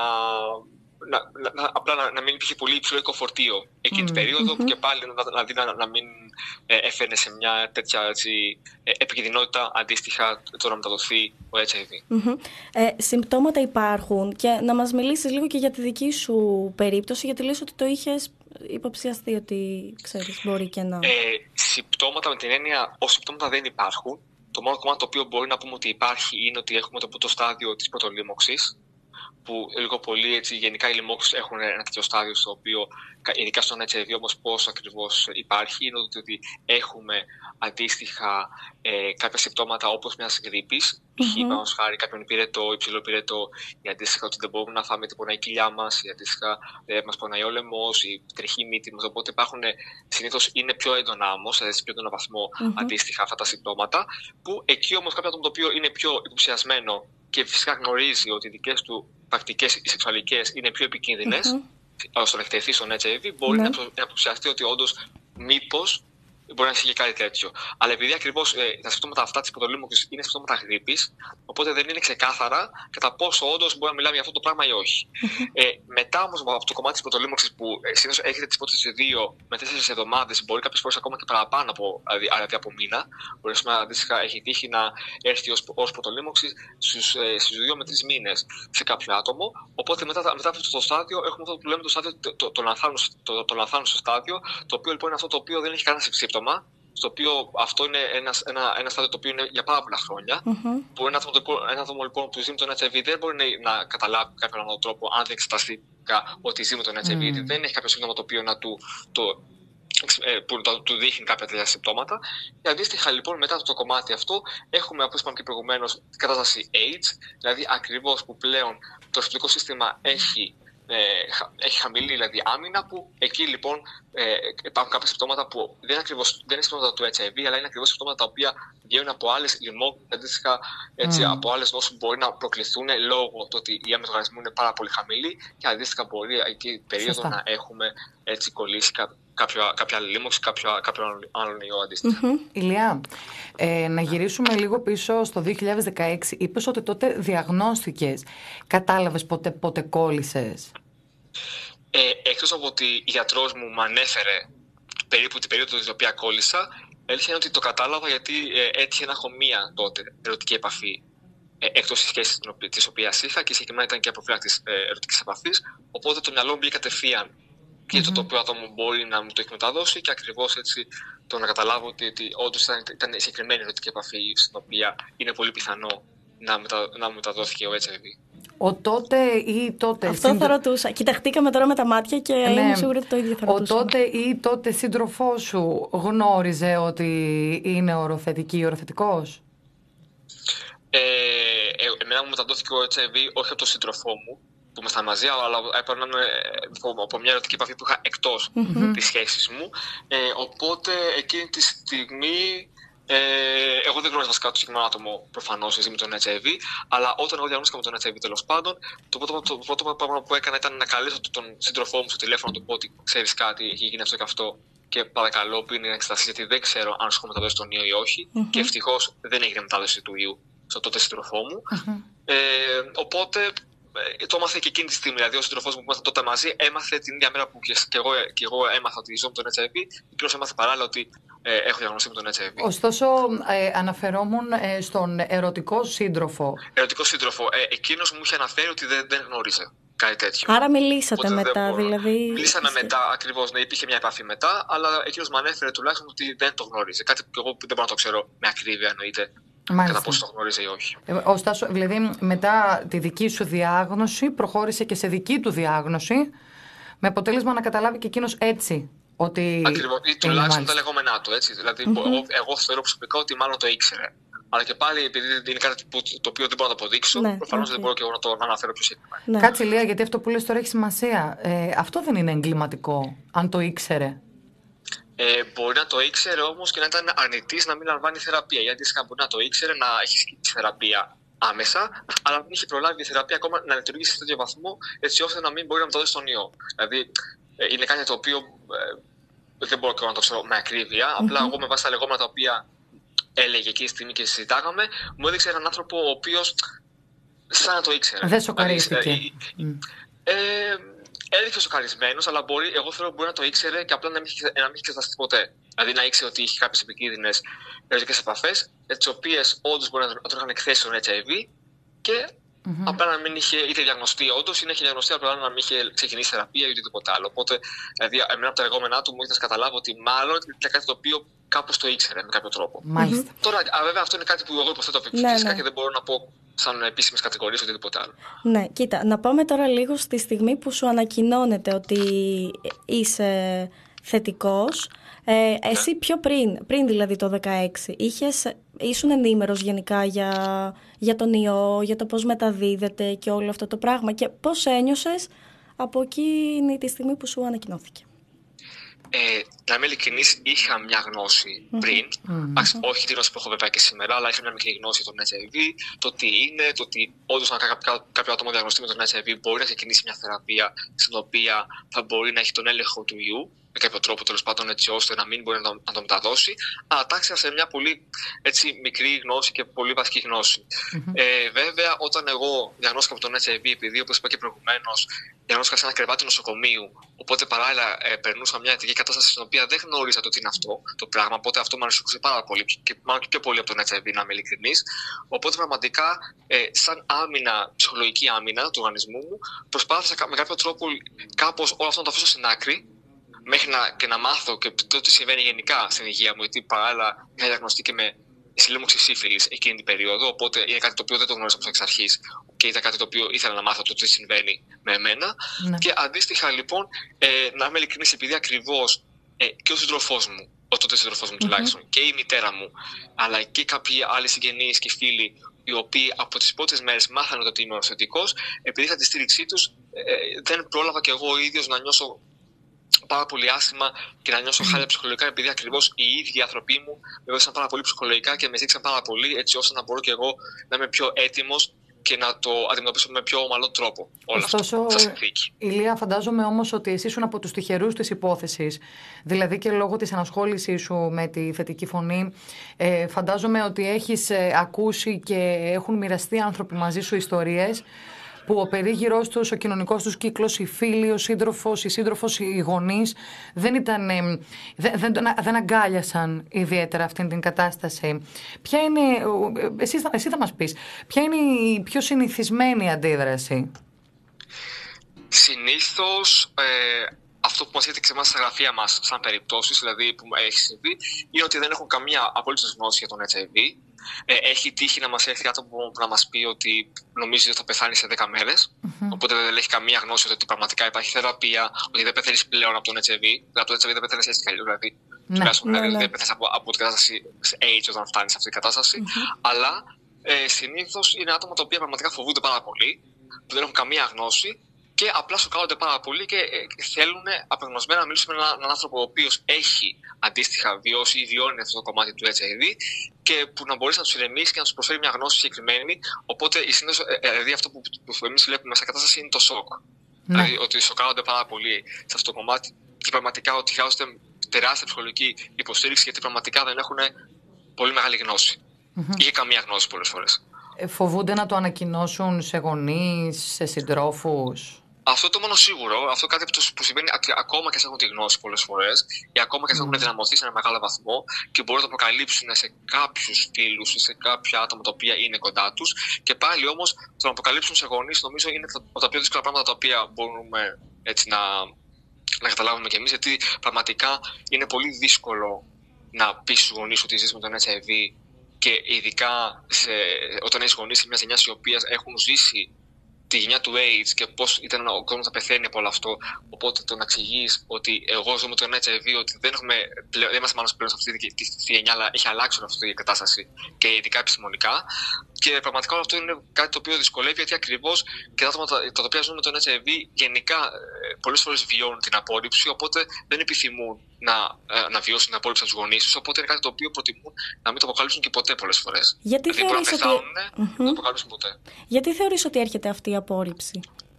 να, να, απλά να, να μην υπήρχε πολύ υψηλό φορτίο εκείνη mm-hmm. την περίοδο, που και πάλι δηλαδή, να, να μην ε, έφερνε σε μια τέτοια έτσι, ε, επικινδυνότητα αντίστοιχα το να μεταδοθεί ο έιτς άι βι. Mm-hmm. Ε, συμπτώματα υπάρχουν, και να μας μιλήσεις λίγο και για τη δική σου περίπτωση, γιατί λες ότι το είχες υποψιαστεί ότι ξέρεις, μπορεί και να. Ε, συμπτώματα με την έννοια, ως συμπτώματα δεν υπάρχουν. Το μόνο κομμάτι το οποίο μπορεί να πούμε ότι υπάρχει είναι ότι έχουμε το πρώτο στάδιο της πρωτολίμωξης, που λίγο πολύ έτσι, γενικά οι λοιμώξεις έχουν ένα τέτοιο στάδιο, στο οποίο, ειδικά στον έιτς άι βι όμως πώς ακριβώς υπάρχει, είναι ότι έχουμε αντίστοιχα ε, κάποια συμπτώματα όπως μιας γρίπης. Π.χ. mm-hmm. χάρη κάποιον πυρετό, υψηλό πυρετό, ή αντίστοιχα ότι δεν μπορούμε να φάμε, ότι πονάει η κοιλιά μας, ή αντίστοιχα ε, μας πονάει ο λαιμός, η τρεχή η μύτη μας. Οπότε υπάρχουν, συνήθως είναι πιο έντονα όμως, σε πιο έντονο βαθμό mm-hmm. αντίστοιχα αυτά τα συμπτώματα, που εκεί όμως κάποιο άτομο το οποίο είναι πιο υποψιασμένο και φυσικά γνωρίζει ότι οι δικές του πρακτικές οι σεξουαλικές είναι πιο επικίνδυνες, mm-hmm. ώστε να εκτεθεί στον έιτς άι βι, μπορεί mm-hmm. να υποψιαστεί ότι όντως μήπως μπορεί να ισχύει κάτι τέτοιο. Αλλά επειδή ακριβώς ε, τα συμπτώματα αυτά της πρωτολίμωξης είναι συμπτώματα γρίπης, οπότε δεν είναι ξεκάθαρα κατά πόσο όντως μπορεί να μιλάμε για αυτό το πράγμα ή όχι. ε, μετά όμως από το κομμάτι της πρωτολίμωξης, που ε, συνήθως έχετε τις πρώτες δύο με τέσσερις εβδομάδες, μπορεί κάποιες φορές ακόμα και παραπάνω από, δηλαδή από μήνα, μπορεί να αντίστοιχα έχει τύχει να έρθει ως, ως πρωτολίμωξη στους, ε, στους δύο με τρεις μήνες σε κάποιο άτομο. Οπότε μετά, μετά από αυτό το στάδιο έχουμε αυτό που λέμε το, στάδιο, το, το, το, λανθάνουσο, το, το λανθάνουσο στάδιο, το οποίο λοιπόν είναι αυτό το οποίο δεν έχει κανένα σύμπτωμα. Στο οποίο αυτό είναι ένα, ένα, ένα στάδιο το οποίο είναι για πάρα πολλά χρόνια. Mm-hmm. Που ένα άτομο, ένα άτομο λοιπόν, που ζει με τον έιτς άι βι δεν μπορεί να, να καταλάβει κάποιον άλλο τρόπο, αν δεν εξεταστεί ότι ζει με τον έιτς άι βι, γιατί mm. δεν έχει κάποιο σύμπτωμα το οποίο να του, το, που το, του δείχνει κάποια τέτοια συμπτώματα. Και αντίστοιχα λοιπόν μετά το κομμάτι αυτό έχουμε, όπως είπαμε και προηγουμένως, κατάσταση AIDS, δηλαδή ακριβώς που πλέον το ρεσπιτικό σύστημα έχει. Ε, έχει χαμηλή δηλαδή άμυνα, που εκεί λοιπόν ε, υπάρχουν κάποια συμπτώματα που δεν είναι ακριβώς δεν είναι συμπτώματα του έιτς άι βι, αλλά είναι ακριβώς συμπτώματα τα οποία βγαίνουν από άλλες λοιμώξεις, αντίστοιχα mm. από άλλες νόσους που μπορεί να προκληθούν λόγω του ότι η άμυνα του οργανισμού είναι πάρα πολύ χαμηλή, και αντίστοιχα μπορεί εκεί περίοδο Σωστά. να έχουμε έτσι κολλήσει κάποιο. Κάποια, κάποια άλλη λίμωξη, κάποιο, κάποιο άλλο ιό αντίστοιχα. Mm-hmm. Ηλιά, ε, να γυρίσουμε λίγο πίσω στο δύο χιλιάδες δεκαέξι. Είπες ότι τότε διαγνώστηκες. Κατάλαβες πότε, πότε κόλλησες? Ε, εκτός από ότι η γιατρός μου μου ανέφερε περίπου την περίοδο την οποία κόλλησα, έλειξε ότι το κατάλαβα γιατί ε, έτυχε να έχω μία τότε ερωτική επαφή εκτός της σχέσης της οποίας είχα και συγκεκριμένα ήταν και αποφύλακτης ε, ερωτικής επαφής. Οπότε το μυαλό μου μπήκε κατευθείαν και mm-hmm. το οποίο άτομο μπορεί να μου το έχει μεταδώσει και ακριβώς έτσι το να καταλάβω ότι, ότι όντως ήταν, ήταν συγκεκριμένη ερωτική επαφή στην οποία είναι πολύ πιθανό να, μετα, να μου μεταδόθηκε ο έιτς άι βι. Ο τότε ή τότε. Αυτό σύντρο... θα ρωτούσα. Κοιταχτήκαμε τώρα με τα μάτια και ναι, είμαι σίγουρη ότι το ίδιο θα ρωτούσα. Ο τότε ή τότε σύντροφός σου γνώριζε ότι είναι οροθετική ή οροθετικός? Ε, ε, εμένα μου μεταδόθηκε ο έιτς άι βι όχι από τον σύντροφό μου που ήμασταν μαζί, αλλά έπαιρνα από μια ερωτική επαφή που είχα εκτός mm-hmm. της σχέσης μου. Ε, οπότε εκείνη τη στιγμή ε, εγώ δεν γνώριζα βασικά το συγκεκριμένο άτομο προφανώς με τον έιτς άι βι, αλλά όταν εγώ διαγνώστηκα με τον έιτς άι βι τέλος πάντων, το πρώτο, το πρώτο πράγμα που έκανα ήταν να καλέσω τον σύντροφό μου στο τηλέφωνο να του πω ότι ξέρεις κάτι, έχει γίνει αυτό και αυτό. Και παρακαλώ πριν να εξεταστεί, γιατί δεν ξέρω αν σου έχω μεταδώσει τον ιό ή όχι. Mm-hmm. Και ευτυχώς δεν έγινε μετάδοση του ιού στο τότε σύντροφό μου. Mm-hmm. Ε, οπότε το έμαθε και εκείνη τη στιγμή. Δηλαδή, ο σύντροφός μου που ήμασταν τότε μαζί έμαθε την ίδια μέρα που και, και, εγώ, και εγώ έμαθα ότι ζω με τον έιτς άι βι. Εκείνος έμαθε παράλληλα ότι ε, έχω διαγνωστεί με τον έιτς άι βι. Ωστόσο, ε, αναφερόμουν ε, στον ερωτικό σύντροφο. Ερωτικό σύντροφο. Ε, εκείνος μου είχε αναφέρει ότι δεν, δεν γνώριζε κάτι τέτοιο. Άρα μιλήσατε οπότε μετά, δηλαδή. Μιλήσαμε μετά, ακριβώς. Ναι, υπήρχε μια επαφή μετά, αλλά εκείνος μου ανέφερε τουλάχιστον ότι δεν το γνώριζε. Κάτι που εγώ δεν μπορώ να το ξέρω με ακρίβεια, εννοείται. Μάλιστα. Κατά πόσο το γνώριζε ή όχι. Ε, ωστόσο, δηλαδή, μετά τη δική σου διάγνωση, προχώρησε και σε δική του διάγνωση, με αποτέλεσμα να καταλάβει και εκείνος έτσι ότι. Ακριβώς, ή τουλάχιστον τα λεγόμενά του. Έτσι. Δηλαδή, mm-hmm. εγώ, εγώ θεωρώ προσωπικά ότι μάλλον το ήξερε. Αλλά και πάλι, επειδή είναι κάτι που, το οποίο δεν μπορώ να το αποδείξω, ναι, προφανώς okay. δεν μπορώ και εγώ να το να αναφέρω πιο συγκεκριμένα. Ναι. Κάτσε, Λία, γιατί αυτό που λες τώρα έχει σημασία. Ε, αυτό δεν είναι εγκληματικό, αν το ήξερε. Ε, μπορεί να το ήξερε όμως και να ήταν αρνητής να μην λαμβάνει θεραπεία. Γιατί μπορεί να το ήξερε, να έχει σκύψει θεραπεία άμεσα, αλλά δεν είχε προλάβει η θεραπεία ακόμα να λειτουργήσει σε τέτοιο βαθμό, έτσι ώστε να μην μπορεί να μεταδώσει τον ιό. Δηλαδή, ε, είναι κάτι το οποίο ε, δεν μπορώ και να το ξέρω με ακρίβεια. Mm-hmm. Απλά εγώ με βάση τα λεγόμενα τα οποία έλεγε εκείνη τη στιγμή και συζητάγαμε, μου έδειξε έναν άνθρωπο ο οποίος σαν να το ήξερε. Δεν σοκαρίστηκε. Ε, ε, ε, Έδειξε σοκαρισμένος, αλλά μπορεί, εγώ θεωρώ ότι μπορεί να το ήξερε και απλά να μην έχει εξεταστεί ποτέ. Δηλαδή να ήξερε ότι είχε κάποιες επικίνδυνες ερωτικές επαφές, τις οποίες όντως μπορεί να τον είχαν εκθέσει στον έιτς άι βι και mm-hmm. απλά να μην είχε είτε διαγνωστεί όντως ή να είχε διαγνωστεί, απλά να μην είχε ξεκινήσει θεραπεία ή οτιδήποτε άλλο. Οπότε, δηλαδή, εμένα από τα λεγόμενά του μου ήρθε να καταλάβω ότι μάλλον ήταν κάτι το οποίο κάπως το ήξερε με κάποιο τρόπο. Μάλιστα. Mm-hmm. Τώρα, α, βέβαια, αυτό είναι κάτι που εγώ υποθέτω φυσικά ναι, ναι. και δεν μπορώ να πω σαν επίσημες κατηγορίες ή οτιδήποτε άλλο. Ναι, κοίτα, να πάμε τώρα λίγο στη στιγμή που σου ανακοινώνεται ότι είσαι θετικός. Ε, ναι. Εσύ πιο πριν, πριν δηλαδή το δεκαέξι, είχες, ήσουν ενήμερος γενικά για, για τον ιό, για το πώς μεταδίδεται και όλο αυτό το πράγμα και πώς ένιωσες από εκείνη τη στιγμή που σου ανακοινώθηκε? Ε, να είμαι ειλικρινής, είχα μια γνώση πριν. Mm-hmm. Άς, όχι τη γνώση που έχω βέβαια και σήμερα, αλλά είχα μια μικρή γνώση για τον έιτς άι βι, το τι είναι, το ότι όντως αν κάποιο, κάποιο άτομο διαγνωστεί με τον έιτς άι βι μπορεί να ξεκινήσει μια θεραπεία στην οποία θα μπορεί να έχει τον έλεγχο του ιού, με κάποιο τρόπο τέλος πάντων, έτσι ώστε να μην μπορεί να το, να το μεταδώσει. Αλλά τάξα σε μια πολύ έτσι, μικρή γνώση και πολύ βασική γνώση. Mm-hmm. Ε, βέβαια, όταν εγώ διαγνώστηκα με τον έιτς άι βι, επειδή όπως είπα και προηγουμένως, διαγνώστηκα σε ένα κρεβάτι νοσοκομείου, οπότε παράλληλα ε, περνούσα μια ειδική κατάσταση στην οποία δεν γνώριζα το τι είναι αυτό το πράγμα. Οπότε αυτό με ανησυχούσε πάρα πολύ και μάλλον και πιο πολύ από τον έιτς άι βι, να είμαι ειλικρινής. Οπότε πραγματικά, ε, σαν άμυνα, ψυχολογική άμυνα του οργανισμού μου, προσπάθησα με κάποιο τρόπο κάπως όλο αυτό να το αφήσω στην άκρη. Μέχρι να, και να μάθω και το τι συμβαίνει γενικά στην υγεία μου, γιατί παράλληλα είχα διαγνωστεί και με συλλήμωξη σύφυλης εκείνη την περίοδο. Οπότε είναι κάτι το οποίο δεν το γνώρισα από εξ αρχής και ήταν κάτι το οποίο ήθελα να μάθω το τι συμβαίνει με εμένα. Ναι. Και αντίστοιχα λοιπόν, ε, να είμαι ειλικρινής, επειδή ακριβώς ε, και ο σύντροφός μου, ο τότε σύντροφός μου mm-hmm. τουλάχιστον, και η μητέρα μου, αλλά και κάποιοι άλλοι συγγενείς και φίλοι, οι οποίοι από τις πρώτες μέρες μάθανε ότι είμαι οροθετικός, επειδή είχα τη στήριξή τους, ε, δεν πρόλαβα κι εγώ ο ίδιος να νιώσω πάρα πολύ άσχημα και να νιώσω χάλια ψυχολογικά, επειδή ακριβώς οι ίδιοι οι άνθρωποι μου με βοήθησαν πάρα πολύ ψυχολογικά και με ζήτησαν πάρα πολύ, έτσι ώστε να μπορώ και εγώ να είμαι πιο έτοιμος και να το αντιμετωπίσω με πιο ομαλό τρόπο όλο αυτό στα συνθήκη. Ηλία, φαντάζομαι όμως ότι εσύ ήσουν από τους τυχερούς της υπόθεσης, δηλαδή και λόγω της ανασχόλησής σου με τη θετική φωνή, ε, φαντάζομαι ότι έχεις ε, ακούσει και έχουν μοιραστεί άνθρωποι μαζί σου ιστορίες που ο περίγυρός τους, ο κοινωνικός τους κύκλος, οι φίλοι, ο σύντροφος, η σύντροφος, οι γονείς δεν ήταν, δεν, δεν, δεν αγκάλιασαν ιδιαίτερα αυτήν την κατάσταση. Ποια είναι, εσύ, εσύ θα μας πεις, ποια είναι η πιο συνηθισμένη αντίδραση? Συνήθως ε, αυτό που μας έρχεται σε εμάς στα γραφεία μας σαν περιπτώσεις, δηλαδή που έχει συμβεί, είναι ότι δεν έχουν καμία απολύτως γνώση για τον έιτς άι βι. Ε, έχει τύχει να μας έρθει άτομο που να μας πει ότι νομίζει ότι θα πεθάνει σε δέκα μέρες. Mm-hmm. Οπότε δεν έχει καμία γνώση ότι πραγματικά υπάρχει θεραπεία, ότι δεν πεθαίνεις πλέον από τον έιτς άι βι. Δηλαδή από τον έιτς άι βι δεν πεθαίνεις έτσι κι αλλιώς. Δηλαδή, ναι, τουλάχιστον ναι, δηλαδή, ναι. δεν πεθαίνεις από, από την κατάσταση AIDS όταν φτάνεις σε αυτή την κατάσταση. Mm-hmm. Αλλά ε, συνήθως είναι άτομα τα οποία πραγματικά φοβούνται πάρα πολύ, που δεν έχουν καμία γνώση. Και απλά σοκάρονται πάρα πολύ και θέλουν απεγνωσμένα να μιλήσουν με έναν, έναν άνθρωπο ο οποίος έχει αντίστοιχα βιώσει ή βιώνει αυτό το κομμάτι του έιτς άι βι και που να μπορέσει να τους ηρεμήσει και να τους προσφέρει μια γνώση συγκεκριμένη. Οπότε δηλαδή αυτό που, που εμείς βλέπουμε σε κατάσταση είναι το σοκ. Ναι. Δηλαδή ότι σοκάρονται πάρα πολύ σε αυτό το κομμάτι και πραγματικά ότι χρειάζεται τεράστια ψυχολογική υποστήριξη γιατί πραγματικά δεν έχουν πολύ μεγάλη γνώση mm-hmm. ή καμία γνώση πολλές φορές. Ε, φοβούνται να το ανακοινώσουν σε γονείς, σε συντρόφους? Αυτό το μόνο σίγουρο, αυτό κάτι που συμβαίνει ακόμα και αν έχουν τη γνώση πολλές φορές ή ακόμα και αν έχουν δυναμωθεί σε ένα μεγάλο βαθμό και μπορούν να το αποκαλύψουν σε κάποιους φίλους ή σε κάποια άτομα τα οποία είναι κοντά τους. Και πάλι όμως το να αποκαλύψουν σε γονείς νομίζω είναι από τα πιο δύσκολα πράγματα τα οποία μπορούμε έτσι να, να καταλάβουμε κι εμείς, γιατί πραγματικά είναι πολύ δύσκολο να πεις στους γονείς ότι ζεις με τον έιτς άι βι και ειδικά σε, όταν έχεις γονείς σε μια γενιά οι οποίες έχουν ζήσει τη γενιά του AIDS και πώς ήταν ο κόσμος να πεθαίνει από όλο αυτό. Οπότε το να εξηγείς ότι εγώ ζω με τον έιτς άι βι, ότι δεν, έχουμε, δεν είμαστε μάλλον πλέον σε αυτή τη, τη, τη γενιά, αλλά έχει αλλάξει όλη αυτή η κατάσταση και ειδικά επιστημονικά. Και πραγματικά όλο αυτό είναι κάτι το οποίο δυσκολεύει, γιατί ακριβώς και τα άτομα τα, τα οποία ζουν με τον έιτς άι βι γενικά πολλές φορές βιώνουν την απόρριψη, οπότε δεν επιθυμούν να, να βιώσουν την απόρριψη από τους γονείς τους. Οπότε είναι κάτι το οποίο προτιμούν να μην το αποκαλύψουν και ποτέ πολλές φορές. Γιατί δηλαδή μπορούν να πεθάνουν, ότι... να το αποκαλύψουν ποτέ. Γιατί θεωρείς ότι έρχεται αυτή η απόρριψη?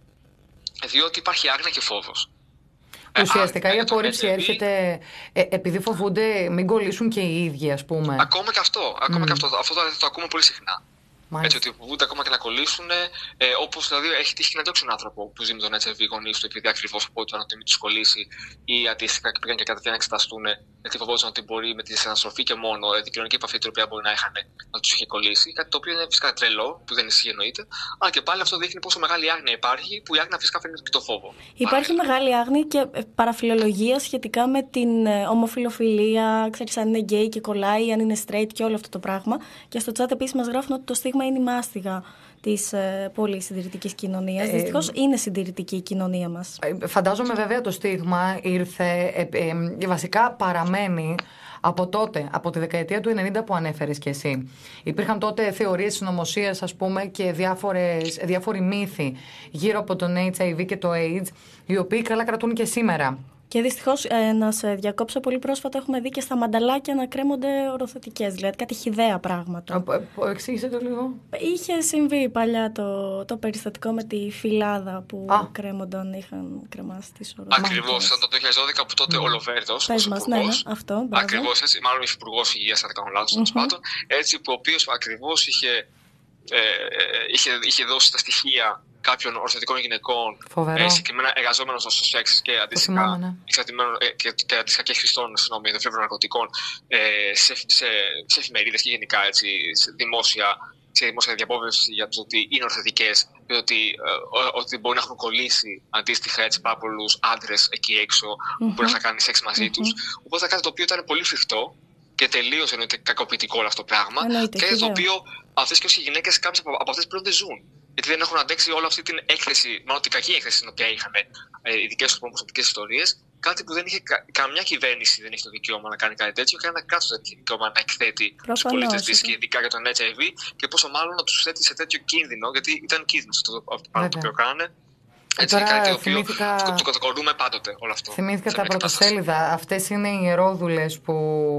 Διότι υπάρχει άγνοια και φόβος. Ουσιαστικά η απόρριψη έρχεται ε, επειδή φοβούνται μην κολλήσουν και οι ίδιοι, ας πούμε. Ακόμα και αυτό. Ακόμα mm. και αυτό. Αυτό το, το ακούμε πολύ συχνά. Μάλιστα. Έτσι, ότι φοβούνται ακόμα και να κολλήσουν. Ε, Όπως δηλαδή έχει τύχει να διώξει έναν άνθρωπο που ζει με τον έιτς άι βι γονείς του, επειδή ακριβώς φοβόταν ότι μην τους κολλήσει, ή αντίστοιχα και πήγαν και κατευθείαν να εξεταστούν, γιατί φοβόταν ότι μπορεί με τη συναναστροφή και μόνο ε, την κοινωνική επαφή την οποία μπορεί να είχαν να τους είχε κολλήσει. Κάτι το οποίο είναι φυσικά τρελό, που δεν ισχύει εννοείται. Αλλά και πάλι αυτό δείχνει πόσο μεγάλη άγνοια υπάρχει, που η άγνοια φυσικά φέρνει και το φόβο. Υπάρχει Άρα, μεγάλη άγνοια και παραφιλολογία σχετικά με την ομοφιλοφιλία, ξέρεις, αν είναι γκέι και κολλάει, αν είναι straight και όλο αυτό το πράγμα. Και στο chat επίσης μας γράφουν ότι το στίγμα είναι η μάστιγα της ε, πολύ συντηρητικής κοινωνίας. Ε, Δυστυχώς είναι συντηρητική η κοινωνία μας. Ε, φαντάζομαι βέβαια το στίγμα ήρθε, ε, ε, βασικά παραμένει από τότε, από τη δεκαετία του ενενήντα που ανέφερες και εσύ. Υπήρχαν τότε θεωρίες συνωμοσίας, ας πούμε, και διάφορες, διάφοροι μύθοι γύρω από τον έιτς άι βι και το AIDS, οι οποίοι καλά κρατούν και σήμερα. Και δυστυχώς, ε, να σε διακόψω, πολύ πρόσφατα έχουμε δει και στα μανταλάκια να κρέμονται οροθετικές, δηλαδή κάτι χυδαία πράγματα. Εξήγησε το λίγο. Είχε συμβεί παλιά το, το περιστατικό με τη φυλάδα που Α. κρέμονταν, είχαν κρεμάσει τις οροθετικές. Ακριβώς, ήταν το δύο χιλιάδες δώδεκα που τότε ο Λοβέρδος, Πες μας, ναι, ναι, αυτό. Ακριβώς έτσι, μάλλον ο Υπουργός Υγείας, αν δεν κάνω λάθος, τέλος πάντων, έτσι, που ο οποίος ακριβώς είχε, ε, είχε, είχε δώσει τα στοιχεία κάποιων ορθωτικών γυναικών, ε, συγκεκριμένα εργαζόμενων στο σεξ και αντίστοιχα ναι. ε, και, και, και, και χρηστών δευτερεύων ναρκωτικών ε, σε, σε, σε εφημερίδες και γενικά έτσι, σε δημόσια, σε δημόσια διαπόβευση για το ότι είναι ορθωτικές και ότι, ε, ότι μπορεί να έχουν κολλήσει αντίστοιχα έτσι, πάρα πολλούς άντρες εκεί έξω mm-hmm. που μπορεί να κάνει σεξ μαζί mm-hmm. τους. Οπότε κάτι το οποίο ήταν πολύ φρικτό και τελείως εννοείται κακοποιητικό όλο αυτό το πράγμα. Εννοείται, και το οποίο αυτές και όσοι γυναίκες, κάποιες από, από αυτές πλέον δεν ζουν. Γιατί δεν έχουν αντέξει όλη αυτή την έκθεση, μάλλον την κακή έκθεση την οποία είχαν ε, οι δικές τους προσωπικές ιστορίες. Κάτι που δεν είχε κα, καμιά κυβέρνηση δεν έχει το δικαίωμα να κάνει κάτι τέτοιο, και ένα κράτος δεν έχει το δικαίωμα να εκθέτει τους πολίτες της και ειδικά για τον έιτς άι βι, και πόσο μάλλον να τους θέτει σε τέτοιο κίνδυνο, γιατί ήταν κίνδυνος αυτό το πράγμα το οποίο κάνανε. Έτσι, τώρα κάτι το οποίο θυμήθηκα... το κατακορούμε πάντοτε όλο αυτό. Θυμήθηκα τα πρωτοσέλιδα. Αυτές είναι οι ιερόδουλες που,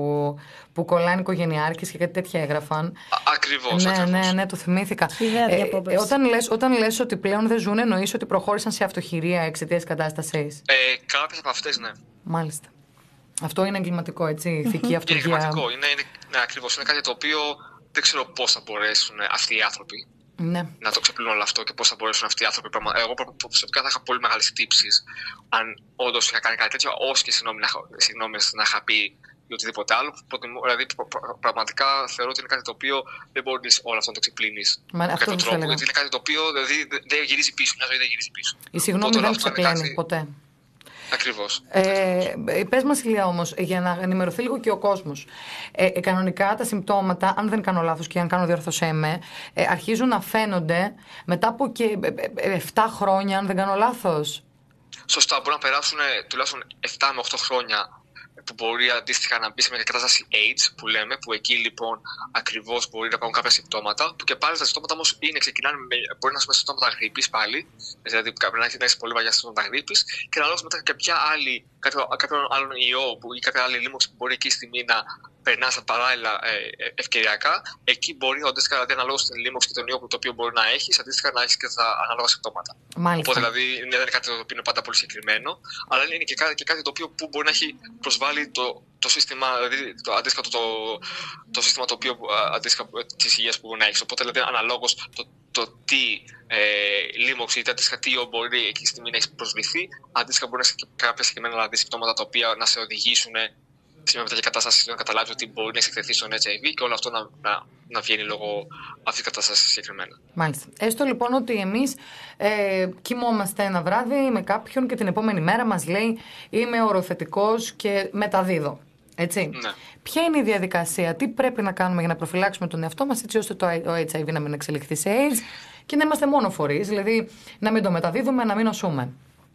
που κολλάνε οικογενειάρχες και κάτι τέτοια έγραφαν. Ακριβώς. Ναι, ακριβώς. ναι, ναι, το θυμήθηκα. Ε, ε, όταν, λες, όταν λες ότι πλέον δεν ζουν, εννοείς ότι προχώρησαν σε αυτοχειρία εξαιτίας της κατάστασης? Ε, κάποιες από αυτές, ναι. Μάλιστα. Αυτό είναι εγκληματικό, έτσι, ηθική mm-hmm. αυτογεία. Είναι εγκληματικό. Είναι, είναι, ναι, ακριβώς. Είναι κάτι το οποίο δεν ξέρω πώς θα μπορέσουν αυτοί οι άνθρωποι Ναι. Να το ξεπλύνουν όλο αυτό και πώς θα μπορέσουν αυτοί οι άνθρωποι. Εγώ προσωπικά θα είχα πολύ μεγάλες τύψεις αν όντως είχα κάνει κάτι τέτοιο, όσοι και συγγνώμες να είχα πει ή οτιδήποτε άλλο. Δηλαδή, πραγματικά θεωρώ ότι είναι κάτι το οποίο δεν μπορείς όλο αυτό να το ξεπλύνεις. Μα με αυτό κάποιο τρόπο. Γιατί είναι κάτι το οποίο δηλαδή, δεν γυρίζει πίσω. Μια ζωή δεν γυρίζει πίσω. Η συγγνώμη δεν ξεπλένει κάτι... ποτέ. Ακριβώς. Ε, πες μας, Ηλία, όμως, για να ενημερωθεί λίγο και ο κόσμος. Ε, ε, κανονικά τα συμπτώματα, αν δεν κάνω λάθος και αν κάνω διορθωσέ με, ε, αρχίζουν να φαίνονται μετά από και επτά χρόνια, αν δεν κάνω λάθος. Σωστά, μπορεί να περάσουν τουλάχιστον επτά με οκτώ χρόνια που μπορεί αντίστοιχα να μπει σε μια κατάσταση AIDS που λέμε, που εκεί λοιπόν ακριβώς μπορεί να υπάρχουν κάποια συμπτώματα, που και πάλι τα συμπτώματα όμως είναι, ξεκινάνε με, μπορεί να είναι συμπτώματα γρίπης πάλι, δηλαδή πρέπει να έχει πολύ βαριά συμπτώματα γρίπης και αναλόγως μετά κάποια άλλη, κάποιο, κάποιον άλλον ιό που, ή κάποια άλλη λίμωξη που μπορεί εκεί στη στιγμή να περνά στα παράλληλα ε, ευκαιριακά, εκεί μπορεί αντίστοιχα, δηλαδή αναλόγως στην λίμωξη και τον ιό που το οποίο μπορεί να έχει, αντίστοιχα να έχει και τα ανάλογα συμπτώματα. Μάλιστα. Οπότε δηλαδή δεν είναι κάτι το οποίο είναι πάντα πολύ συγκεκριμένο, αλλά είναι και κάτι, και κάτι το οποίο που μπορεί να έχει προσβάλει το, το σύστημα, δηλαδή το αντίστοιχα το, το, το σύστημα το οποίο αντίστοιχα της υγείας που μπορεί να έχει. Οπότε δηλαδή αναλόγως το, το τι ε, λίμωξη ή αντίστοιχα τι ιό μπορεί εκεί στη στιγμή να έχει προσβληθεί, αντίστοιχα μπορεί να έχει κάποια συγκεκριμένα δηλαδή, συμπτώματα τα οποία να σε οδηγήσουν σε μια τέτοια κατάσταση να καταλάβει ότι μπορεί να εξεκθεθεί στον έιτς άι βι και όλο αυτό να, να, να βγαίνει λόγω αυτή τη κατάσταση συγκεκριμένα. Μάλιστα. Έστω λοιπόν ότι εμείς ε, κοιμόμαστε ένα βράδυ με κάποιον και την επόμενη μέρα μας λέει είμαι οροθετικός και μεταδίδω. Έτσι. Ναι. Ποια είναι η διαδικασία, τι πρέπει να κάνουμε για να προφυλάξουμε τον εαυτό μας έτσι ώστε το έιτς άι βι να μην εξελιχθεί σε AIDS και να είμαστε μόνο φορείς, δηλαδή να μην το μεταδίδουμε, να μην νοσούμε.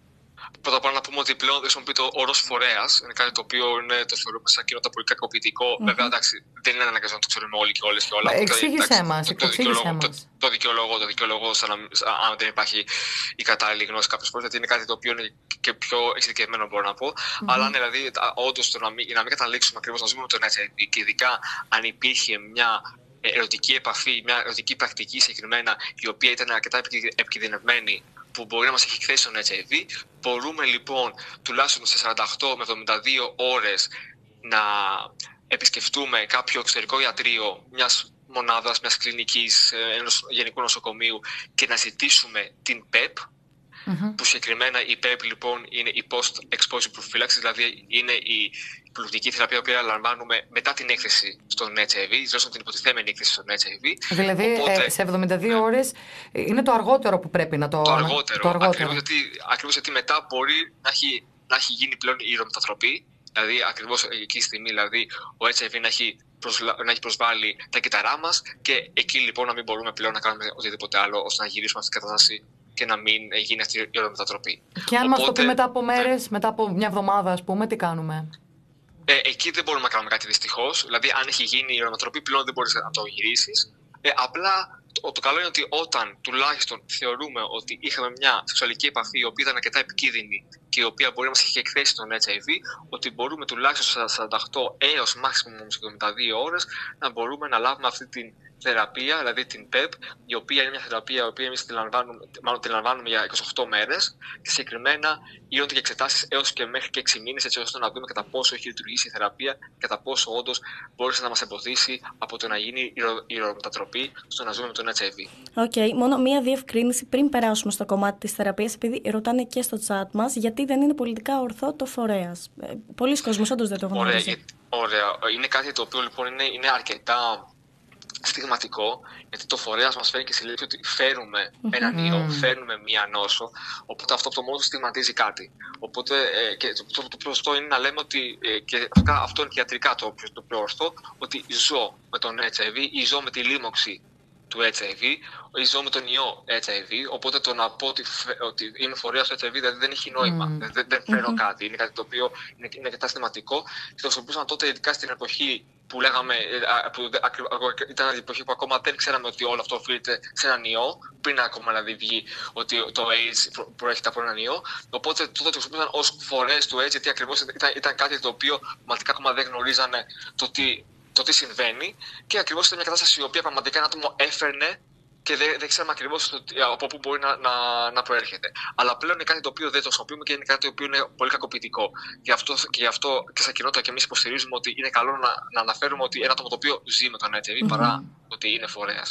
Πρώτα απ' όλα να πούμε ότι πλέον χρησιμοποιεί το όρος φορέας. Είναι κάτι το οποίο είναι, το θεωρούμε σαν κοινότητα πολύ κακοποιητικό. Mm-hmm. Βέβαια, εντάξει, δεν είναι αναγκαστικό να το ξέρουμε όλοι και όλες και όλα. Εξήγησέ μας. Το, το, το, το δικαιολογώ, το δικαιολογώ σαν να, αν δεν υπάρχει η κατάλληλη γνώση κάποιες φορές, γιατί είναι κάτι το οποίο είναι και πιο εξειδικευμένο, μπορώ να πω. Mm-hmm. Αλλά ναι, δηλαδή, όντως να μην, να μην καταλήξουμε ακριβώς να ζούμε με τον έιτς άι βι και ειδικά αν υπήρχε μια ερωτική επαφή, μια ερωτική πρακτική συγκεκριμένα, η οποία ήταν αρκετά επικινδυνευμένη, που μπορεί να μας έχει εκθέσει στον έιτς άι βι. Μπορούμε λοιπόν τουλάχιστον σε σαράντα οκτώ με εβδομήντα δύο ώρες να επισκεφτούμε κάποιο εξωτερικό ιατρείο μιας μονάδας, μιας κλινικής, ενός γενικού νοσοκομείου και να ζητήσουμε την πεπ. Mm-hmm. Που συγκεκριμένα η πεπ λοιπόν είναι η post-exposure προφύλαξη, δηλαδή είναι η πλουτική θεραπεία που λαμβάνουμε μετά την έκθεση στον έιτς άι βι, δηλαδή την υποτιθέμενη έκθεση στον έιτς άι βι. Δηλαδή Οπότε, ε, σε εβδομήντα δύο ναι. ώρες είναι το αργότερο που πρέπει να το... Το αργότερο, το αργότερο. Ακριβώς, γιατί, ακριβώς γιατί μετά μπορεί να έχει, να έχει γίνει πλέον η ηρομετατροπή, δηλαδή ακριβώς εκεί στη στιγμή δηλαδή, ο έιτς άι βι να έχει, προσλα... να έχει προσβάλει τα κύτταρά μας και εκεί λοιπόν να μην μπορούμε πλέον να κάνουμε οτιδήποτε άλλο ώστε να γυρίσουμε αυτή την κατάσταση και να μην γίνει αυτή η ηρομετατροπή. Και αν Οπότε, μας το πει μετά από μέρες, ναι. μετά από μια εβδομάδα, ας πούμε, τι κάνουμε? Ε, εκεί δεν μπορούμε να κάνουμε κάτι δυστυχώς. Δηλαδή, αν έχει γίνει η ηρομετατροπή, πλέον δεν μπορείς να το γυρίσεις. Ε, απλά το, το καλό είναι ότι όταν τουλάχιστον θεωρούμε ότι είχαμε μια σεξουαλική επαφή η οποία ήταν αρκετά επικίνδυνη και η οποία μπορεί να μας έχει εκθέσει τον έιτς άι βι, ότι μπορούμε τουλάχιστον στα σαράντα οκτώ έως maximum εβδομήντα δύο ώρες να μπορούμε να λάβουμε αυτή την θεραπεία, δηλαδή την πεπ, η οποία είναι μια θεραπεία η οποία εμείς τη λαμβάνουμε, μάλλον τη λαμβάνουμε για είκοσι οκτώ μέρες και συγκεκριμένα γίνονται και εξετάσεις έως και μέχρι και έξι μήνες, έτσι ώστε να δούμε κατά πόσο έχει λειτουργήσει η θεραπεία, κατά πόσο όντως μπόρεσε να μας εμποδίσει από το να γίνει η ηρομετατροπή στο να ζούμε με τον έιτς άι βι. Οκ, okay. Μόνο μία διευκρίνηση πριν περάσουμε στο κομμάτι της θεραπείας, επειδή ρωτάνε και στο chat μας γιατί δεν είναι πολιτικά ορθό το φορέας. Ε, πολλοί κόσμος όντως δεν το γνωρίζει. Ωραία, ωραία. Είναι κάτι το οποίο λοιπόν είναι, είναι αρκετά στιγματικό, γιατί το φορέας μας φέρνει και σε λέξη ότι φέρουμε mm-hmm. έναν ιό, φέρνουμε μία νόσο, οπότε αυτό από το μόνο του στιγματίζει κάτι. Οπότε ε, και το, το, το πιο ορθό είναι να λέμε ότι, ε, και αυτό είναι και ιατρικά το, το πιο ορθό, ότι ζω με τον έιτς άι βι ή ζω με τη λίμωξη του έιτς άι βι ή ζω με τον ιό έιτς άι βι, οπότε το να πω ότι, ότι είμαι φορέας του έιτς άι βι δηλαδή δεν έχει νόημα, mm. δεν, δεν φέρω mm-hmm. κάτι, είναι κάτι το οποίο είναι, είναι αρκετά στιγματικό και το χρησιμοποιούσαν τότε ειδικά στην εποχή που λέγαμε, που ήταν η εποχή που ακόμα δεν ξέραμε ότι όλο αυτό οφείλεται σε έναν ιό, πριν ακόμα δηλαδή βγει ότι το AIDS προέρχεται από έναν ιό. Οπότε τότε το χρησιμοποιούσαν ως φορές του AIDS, γιατί ακριβώς ήταν, ήταν κάτι το οποίο πραγματικά ακόμα δεν γνωρίζανε το τι, το τι συμβαίνει και ακριβώς ήταν μια κατάσταση η οποία πραγματικά ένα άτομο έφερνε και δεν, δεν ξέραμε ακριβώς από πού μπορεί να, να, να προέρχεται. Αλλά πλέον είναι κάτι το οποίο δεν το χρησιμοποιούμε και είναι κάτι το οποίο είναι πολύ κακοποιητικό. Γι' αυτό και, γι αυτό και σαν κοινότητα και εμείς υποστηρίζουμε ότι είναι καλό να, να αναφέρουμε ότι ένα άτομο το οποίο ζει με τον έιτς άι βι mm-hmm. παρά ότι είναι φορέας.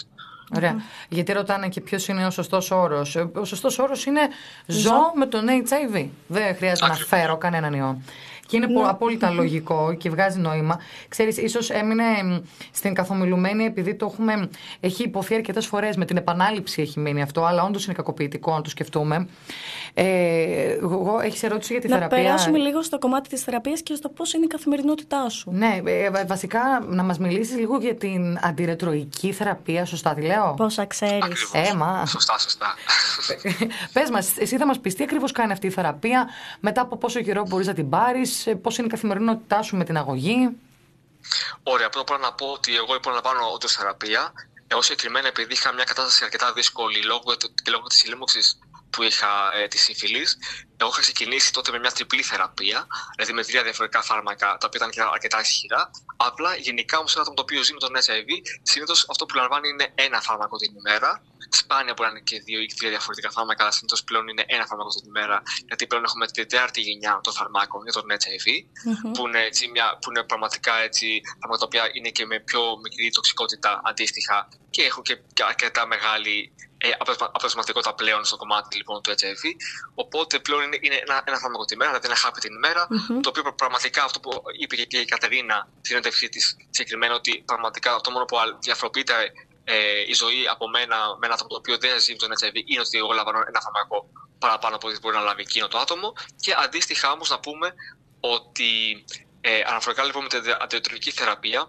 Ωραία. Mm-hmm. Γιατί ρωτάνε και ποιος είναι ο σωστός όρος. Ο σωστός όρος είναι ζω με τον έιτς άι βι. Δεν χρειάζεται να φέρω κανέναν ιό. Και είναι ναι. απόλυτα λογικό και βγάζει νόημα. Ξέρεις, ίσως έμεινε στην καθομιλουμένη επειδή το έχουμε, έχει υποθεί αρκετές φορές, με την επανάληψη έχει μείνει αυτό, αλλά όντως είναι κακοποιητικό να το σκεφτούμε. Ε, εγώ, έχεις ερώτηση για τη να θεραπεία? Να περάσουμε λίγο στο κομμάτι της θεραπείας και στο πώς είναι η καθημερινότητά σου. Ναι, ε, βασικά να μας μιλήσεις λίγο για την αντιρετροϊκή θεραπεία, σωστά τη λέω? Πόσα ξέρεις. Ε, μα. Σωστά, σωστά. Πες μας, εσύ θα μας πεις τι ακριβώς κάνει αυτή η θεραπεία, μετά από πόσο καιρό μπορείς να την πάρεις, πώς είναι η καθημερινότητά σου με την αγωγή? Ωραία, πρώτα απ' όλα να πω ότι εγώ υπολαμβάνω όντως θεραπεία. Εγώ συγκεκριμένα, επειδή είχα μια κατάσταση αρκετά δύσκολη λόγω, και λόγω της λίμωξης που είχα ε, της σύμφυλης, εγώ είχα ξεκινήσει τότε με μια τριπλή θεραπεία, δηλαδή με τρία διαφορετικά φάρμακα, τα οποία ήταν και αρκετά ισχυρά. Απλά γενικά όμως ένα άτομο το οποίο ζει με τον έιτς άι βι, συνήθως αυτό που λαμβάνει είναι ένα φάρμακο την ημέρα. Σπάνια μπορεί να είναι και δύο ή τρία διαφορετικά φάρμακα, αλλά συνήθως πλέον είναι ένα φάρμακο την ημέρα, γιατί πλέον έχουμε την τέταρτη γενιά των φαρμάκων για τον έιτς άι βι, mm-hmm. που, είναι έτσι μια, που είναι πραγματικά έτσι, φάρμακα τα οποία είναι και με πιο μικρή τοξικότητα αντίστοιχα και έχουν και, και αρκετά μεγάλη ε, αποτελεσματικότητα πλέον στο κομμάτι λοιπόν, του έιτς άι βι. Οπότε πλέον είναι, είναι ένα, ένα φάρμακο την ημέρα, δηλαδή ένα χάπι την ημέρα, mm-hmm. το οποίο πραγματικά αυτό που είπε και η Κατερίνα στην συνέντευξή της συγκεκριμένα, ότι πραγματικά το μόνο που διαφοροποιείται Ε, η ζωή από μένα με ένα άτομο το οποίο δεν ζει με τον έιτς άι βι είναι ότι εγώ λαμβάνω ένα φάρμακο παραπάνω από ό,τι μπορεί να λάβει εκείνο το άτομο. Και αντίστοιχα όμως να πούμε ότι ε, αναφορικά λοιπόν με την αντιρετροϊκή θεραπεία,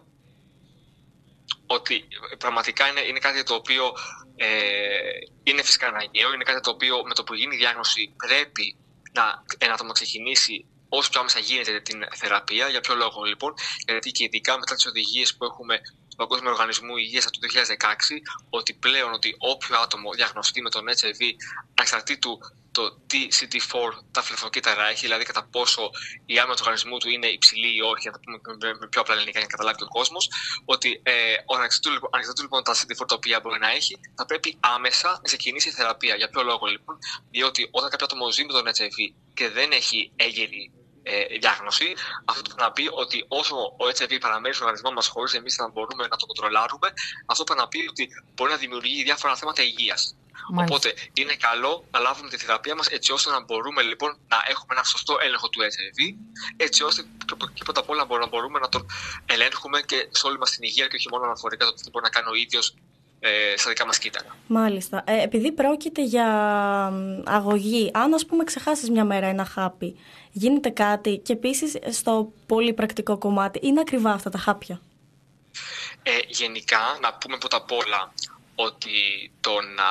ότι πραγματικά είναι, είναι κάτι το οποίο ε, είναι φυσικά αναγκαίο, είναι κάτι το οποίο με το που γίνει η διάγνωση πρέπει να ένα άτομο ξεκινήσει όσο πιο άμεσα γίνεται την θεραπεία. Για ποιο λόγο λοιπόν? Γιατί και ειδικά μετά τις οδηγίες που έχουμε του Παγκόσμιου Οργανισμού Υγείας από το δύο χιλιάδες δεκαέξι, ότι πλέον ότι όποιο άτομο διαγνωστεί με τον έιτς άι βι, ανεξαρτήτου το τι σι ντι φορ τα φλεφοκύτταρα έχει, δηλαδή κατά πόσο η άμυνα του οργανισμού του είναι υψηλή ή όχι, να το πούμε με πιο απλά ελληνικά για να καταλάβει ο κόσμος, ότι ε, ανεξαρτήτου λοιπόν τα σι ντι φορ τα οποία μπορεί να έχει, θα πρέπει άμεσα να ξεκινήσει η θεραπεία. Για ποιο λόγο λοιπόν? Διότι όταν κάποιο άτομο ζει με τον έιτς άι βι και δεν έχει έγκαιρη Ε, διάγνωση, αυτό πρέπει να πει ότι όσο ο έιτς άι βι παραμένει στον οργανισμό μας χωρίς εμείς να μπορούμε να το κοντρολάρουμε, αυτό πρέπει να πει ότι μπορεί να δημιουργεί διάφορα θέματα υγείας. Μάλιστα. Οπότε είναι καλό να λάβουμε τη θεραπεία μας έτσι ώστε να μπορούμε λοιπόν να έχουμε ένα σωστό έλεγχο του έιτς άι βι, έτσι ώστε και πρώτα απ' όλα να μπορούμε να τον ελέγχουμε και σε όλη μας την υγεία και όχι μόνο αναφορικά το τι μπορεί να κάνει ο ίδιος ε, στα δικά μας κύτταρα. Μάλιστα. Ε, επειδή πρόκειται για αγωγή, αν ας πούμε ξεχάσεις μια μέρα ένα χάπι, γίνεται κάτι? Και επίσης στο πολύ πρακτικό κομμάτι, είναι ακριβά αυτά τα χάπια? Ε, γενικά, να πούμε πρώτα απ' όλα ότι το να,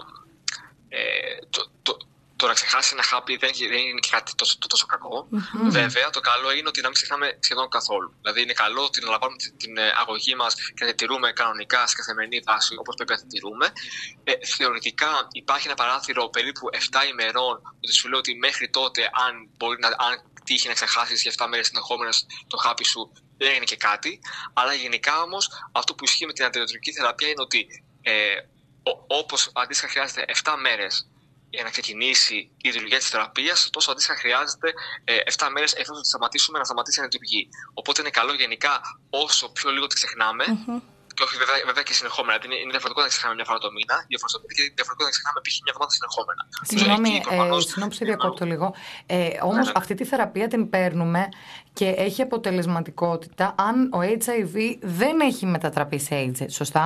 ε, το, το, το να ξεχάσει ένα χάπι δεν, δεν είναι και κάτι τόσο, το, τόσο κακό. Mm-hmm. Βέβαια, το καλό είναι ότι να μην ξεχνάμε σχεδόν καθόλου. Δηλαδή, είναι καλό ότι να λαμβάνουμε την, την αγωγή μας και να τη τηρούμε κανονικά σε καθημερινή βάση, όπως πρέπει να τη τηρούμε. Ε, θεωρητικά, υπάρχει ένα παράθυρο περίπου επτά ημερών, ότι σου λέω ότι μέχρι τότε, αν μπορεί να. Αν τύχει να ξεχάσεις για επτά μέρες συνεχόμενες το χάπι σου, δεν είναι και κάτι. Αλλά γενικά όμως, αυτό που ισχύει με την αντιρετροϊκή θεραπεία είναι ότι ε, όπως αντίστοιχα χρειάζεται επτά μέρες για να ξεκινήσει η λειτουργία της θεραπείας, τόσο αντίστοιχα χρειάζεται ε, επτά μέρες εφόσον τη σταματήσουμε να σταματήσει να λειτουργεί. Οπότε είναι καλό γενικά όσο πιο λίγο τη ξεχνάμε. Mm-hmm. Και όχι βέβαια, βέβαια και συνεχόμενα. Είναι, είναι διαφορετικό να ξεχνάμε μια φορά το μήνα, και διαφορετικό να ξεχνάμε π.χ. μια εβδομάδα συνεχόμενα. Συγγνώμη, συγγνώμη που σε διακόπτω λίγο. Ε, όμως ναι, αυτή τη θεραπεία την παίρνουμε και έχει αποτελεσματικότητα αν ο έιτς άι βι δεν έχει μετατραπεί σε έιτς, σωστά?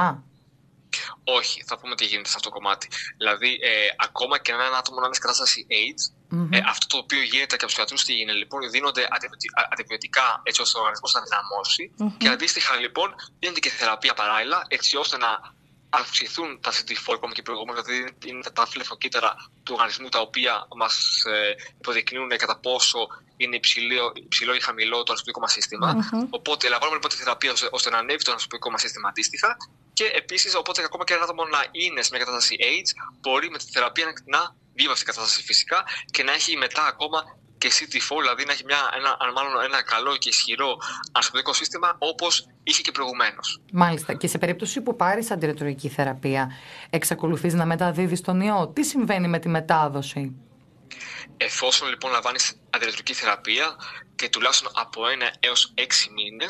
Όχι, θα πούμε τι γίνεται σε αυτό το κομμάτι. Δηλαδή, ε, ακόμα και ένα άτομο να είναι σε κατάσταση έιτς, mm-hmm. ε, αυτό το οποίο γίνεται και από τους γιατρούς τι γίνεται, λοιπόν, δίνονται αντιβιωτικά έτσι ώστε ο οργανισμός να δυναμώσει mm-hmm. και αντίστοιχα λοιπόν δίνεται και θεραπεία παράλληλα έτσι ώστε να αυξηθούν τα σι ντι φορ, ακόμα και προηγούμενα, δηλαδή είναι τα φλεφοκύτταρα του οργανισμού τα οποία μας ε, υποδεικνύουν κατά πόσο είναι υψηλό, υψηλό ή χαμηλό το ανασωπητικό μας σύστημα. Mm-hmm. Οπότε λαμβάνουμε λοιπόν τη θεραπεία ώστε να ανέβει το ανασωπητικό μας σύστημα αντίστοιχα. Και επίσης, οπότε ακόμα και ένα άτομο να είναι σε μια κατάσταση έιτς, μπορεί με τη θεραπεία να βγει από αυτή την κατάσταση φυσικά και να έχει μετά ακόμα και σι ντι φορ, δηλαδή να έχει μια, ένα, μάλλον ένα καλό και ισχυρό ανασωπητικό σύστημα όπως είχε και προηγουμένως. Μάλιστα. Και σε περίπτωση που πάρεις αντιρετροϊκή θεραπεία, εξακολουθείς να μεταδίδεις τον ιό? Τι συμβαίνει με τη μετάδοση? Εφόσον λοιπόν λαμβάνεις αντιρετροϊκή θεραπεία και τουλάχιστον από ένα έως έξι μήνες,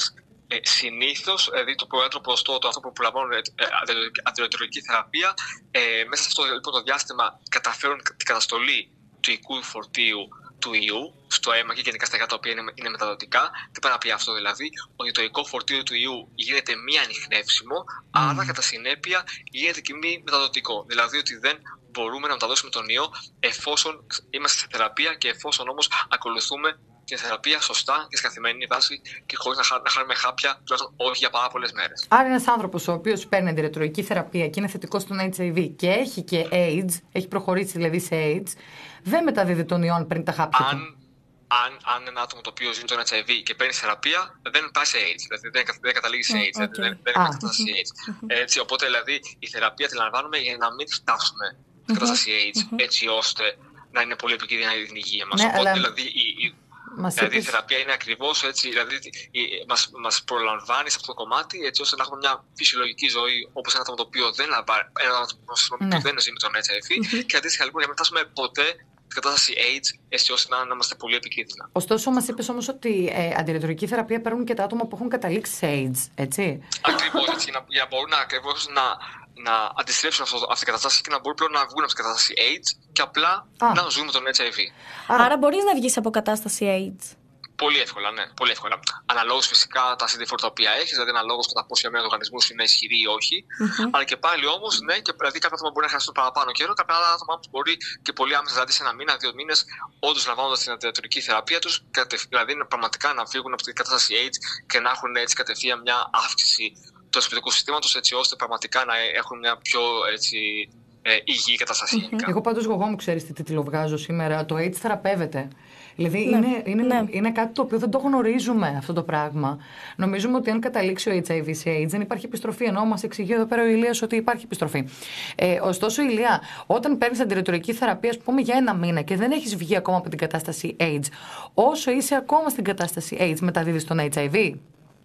Ε, συνήθως, δηλαδή το μεγαλύτερο ποσοστό των ανθρώπων που λαμβάνουν ε, αντιρετροϊκή θεραπεία, ε, μέσα σε αυτό λοιπόν, το διάστημα καταφέρουν την καταστολή του οικού φορτίου του ιού στο αίμα και γενικά στα υγρά τα οποία είναι, είναι μεταδοτικά. Τι πάει να πει αυτό δηλαδή? Ότι το οικό φορτίο του ιού γίνεται μη ανιχνεύσιμο, mm. άρα κατά συνέπεια γίνεται και μη μεταδοτικό. Δηλαδή ότι δεν μπορούμε να μεταδώσουμε τον ιό εφόσον είμαστε σε θεραπεία και εφόσον όμως ακολουθούμε την θεραπεία σωστά και σε καθημερινή βάση και χωρίς να, χά, να χάνουμε χάπια, τουλάχιστον όχι για πάρα πολλές μέρες. Άρα, ένας άνθρωπος ο οποίος παίρνει αντιρετροϊκή θεραπεία και είναι θετικός στον έιτς άι βι και έχει και AIDS, έχει προχωρήσει δηλαδή σε AIDS, δεν μεταδίδει τον ιό πριν τα χάπια αν, του. Αν, αν ένα άτομο το οποίο ζει με τον έιτς άι βι και παίρνει θεραπεία, δεν πάει σε AIDS, δηλαδή δεν, δεν καταλήγει σε AIDS, okay. δεν, δεν είναι κατάσταση AIDS. Έτσι, οπότε δηλαδή η θεραπεία τη λαμβάνουμε για να μην φτάσουμε στην κατάσταση AIDS, έτσι ώστε να είναι πολύ επικίνδυνα για την υγεία μας. Ναι, οπότε αλλά... δηλαδή η, η, Μας δηλαδή είπες... η θεραπεία είναι ακριβώς έτσι, δηλαδή μας, μας προλαμβάνει σε αυτό το κομμάτι έτσι ώστε να έχουμε μια φυσιολογική ζωή όπως ένα άτομο το οποίο δεν, λαμβάνει, ένα άτομο ναι. που δεν ζει με τον έιτς άι βι mm-hmm. και αντίστοιχα λοιπόν για να μην φτάσουμε ποτέ στην κατάσταση AIDS έτσι ώστε να, να είμαστε πολύ επικίνδυνα. Ωστόσο μας είπες όμως ότι ε, αντιρετροϊκή θεραπεία παίρνουν και τα άτομα που έχουν καταλήξει σε AIDS, έτσι? Ακριβώς, έτσι, για να, για να μπορούν να, ακριβώς να, να αντιστρέψουν αυτό, αυτή την κατάσταση και να μπορούν πλέον να βγουν από την κατάσταση AIDS και απλά Α. να ζουν με τον έιτς άι βι. Άρα, Άρα μπορείς να βγεις από κατάσταση AIDS. Πολύ εύκολα, ναι. Πολύ εύκολα. Αναλόγως φυσικά τα σι ντι φορ τα οποία έχεις, δηλαδή αναλόγως κατά πόσο η αμυνά του οργανισμού σου είναι ισχυρή ή όχι. Mm-hmm. Αλλά και πάλι όμως, ναι, και δηλαδή κάποια άτομα μπορεί να χρειαστούν παραπάνω καιρό, κάποια άλλα άτομα μπορεί και πολύ άμεσα, δηλαδή σε ένα μήνα, δύο μήνες, όντως λαμβάνοντας την αντιρετροϊκή θεραπεία τους, δηλαδή πραγματικά να φύγουν από την κατάσταση AIDS και να έχουν έτσι κατευθείαν μια αύξηση του ασπιτικού συστήματος, έτσι ώστε πραγματικά να έχουν μια πιο έτσι, ε, υγιή κατάσταση. Mm-hmm. Εγώ πάντως εγώ μου ξέρεις τι τίτλο βγάζω σήμερα. Το AIDS θεραπεύεται. Δηλαδή ναι, είναι, είναι, ναι. είναι κάτι το οποίο δεν το γνωρίζουμε αυτό το πράγμα. Νομίζουμε ότι αν καταλήξει ο έιτς άι βι σε AIDS δεν υπάρχει επιστροφή. Ενώ μας εξηγεί εδώ πέρα ο Ηλίας ότι υπάρχει επιστροφή. Ε, ωστόσο, Ηλία, όταν παίρνεις αντιρετροϊκή θεραπεία, ας πούμε για ένα μήνα και δεν έχεις βγει ακόμα από την κατάσταση AIDS, όσο είσαι ακόμα στην κατάσταση AIDS, μεταδίδεις τον έιτς άι βι.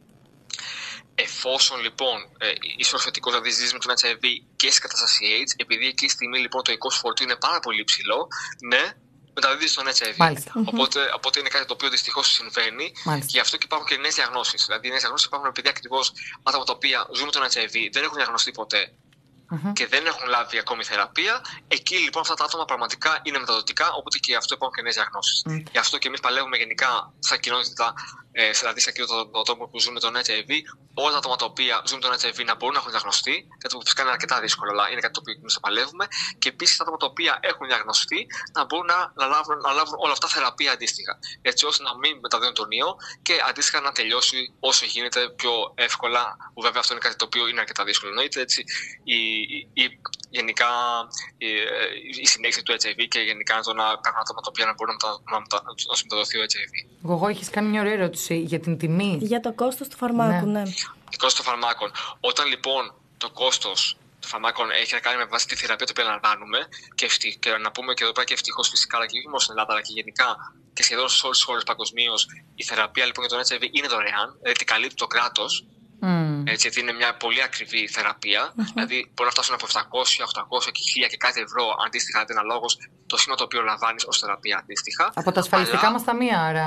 Εφόσον λοιπόν ε, είσαι ορθωτικός, δηλαδή ζεις με τον έιτς άι βι και σε κατάσταση AIDS, επειδή εκεί στη στιγμή λοιπόν το οικό φορτίο είναι πάρα πολύ υψηλό, ναι, μεταδίδει στον έιτς άι βι. Οπότε, οπότε είναι κάτι το οποίο δυστυχώς συμβαίνει. Μάλιστα. Και γι' αυτό και υπάρχουν και νέες διαγνώσεις. Δηλαδή, οι νέες διαγνώσεις υπάρχουν επειδή ακριβώς άτομα τα οποία ζουν με τον έιτς άι βι δεν έχουν διαγνωστεί ποτέ mm-hmm. και δεν έχουν λάβει ακόμη θεραπεία. Εκεί λοιπόν αυτά τα άτομα πραγματικά είναι μεταδοτικά. Οπότε και γι' αυτό υπάρχουν και νέες διαγνώσεις. Mm. Γι' αυτό και εμείς παλεύουμε γενικά σαν κοινότητα, ε, δηλαδή σαν κοινότητα των ατόμων που ζουν με τον έιτς άι βι, όλα τα άτομα τα οποία ζουν με τον έιτς άι βι να μπορούν να έχουν διαγνωστεί, κάτι που φυσικά είναι αρκετά δύσκολο, αλλά είναι κάτι το οποίο εμείς παλεύουμε. Και επίσης τα άτομα τα οποία έχουν διαγνωστεί να μπορούν να, να, λάβουν, να λάβουν όλα αυτά θεραπεία αντίστοιχα. Έτσι ώστε να μην μεταδίδουν τον ιό και αντίστοιχα να τελειώσει όσο γίνεται πιο εύκολα. Που βέβαια αυτό είναι κάτι το οποίο είναι αρκετά δύσκολο. Εννοείται έτσι η, η, η, γενικά η, η συνέχιση του έιτς άι βι και γενικά το να υπάρχουν άτομα τα οποία να μπορούν να, να, να, να σου μεταδοθεί ο έιτς άι βι. Εγώ έχεις κάνει μια ωραία ερώτηση για την τιμή. Για το κόστος του φαρμάκου, ναι. ναι. Το κόστος των φαρμάκων. Όταν λοιπόν το κόστος των φαρμάκων έχει να κάνει με βάση τη θεραπεία που λαμβάνουμε, και, ευτι... και να πούμε και εδώ πέρα και ευτυχώς φυσικά, αλλά και όχι μόνο στην Ελλάδα, αλλά και γενικά και σχεδόν σε όλες τις χώρες παγκοσμίως, η θεραπεία λοιπόν για τον έιτς άι βι είναι δωρεάν, δηλαδή την καλύπτει το κράτος. Mm. Έτσι, γιατί είναι μια πολύ ακριβή θεραπεία. Mm-hmm. Δηλαδή μπορεί να φτάσουν από επτακόσια, οχτακόσια και χίλια και κάτι ευρώ αντίστοιχα, αναλόγως το σήμα το οποίο λαμβάνεις ως θεραπεία αντίστοιχα. Από τα ασφαλιστικά Αλλά... μας ταμεία, άρα.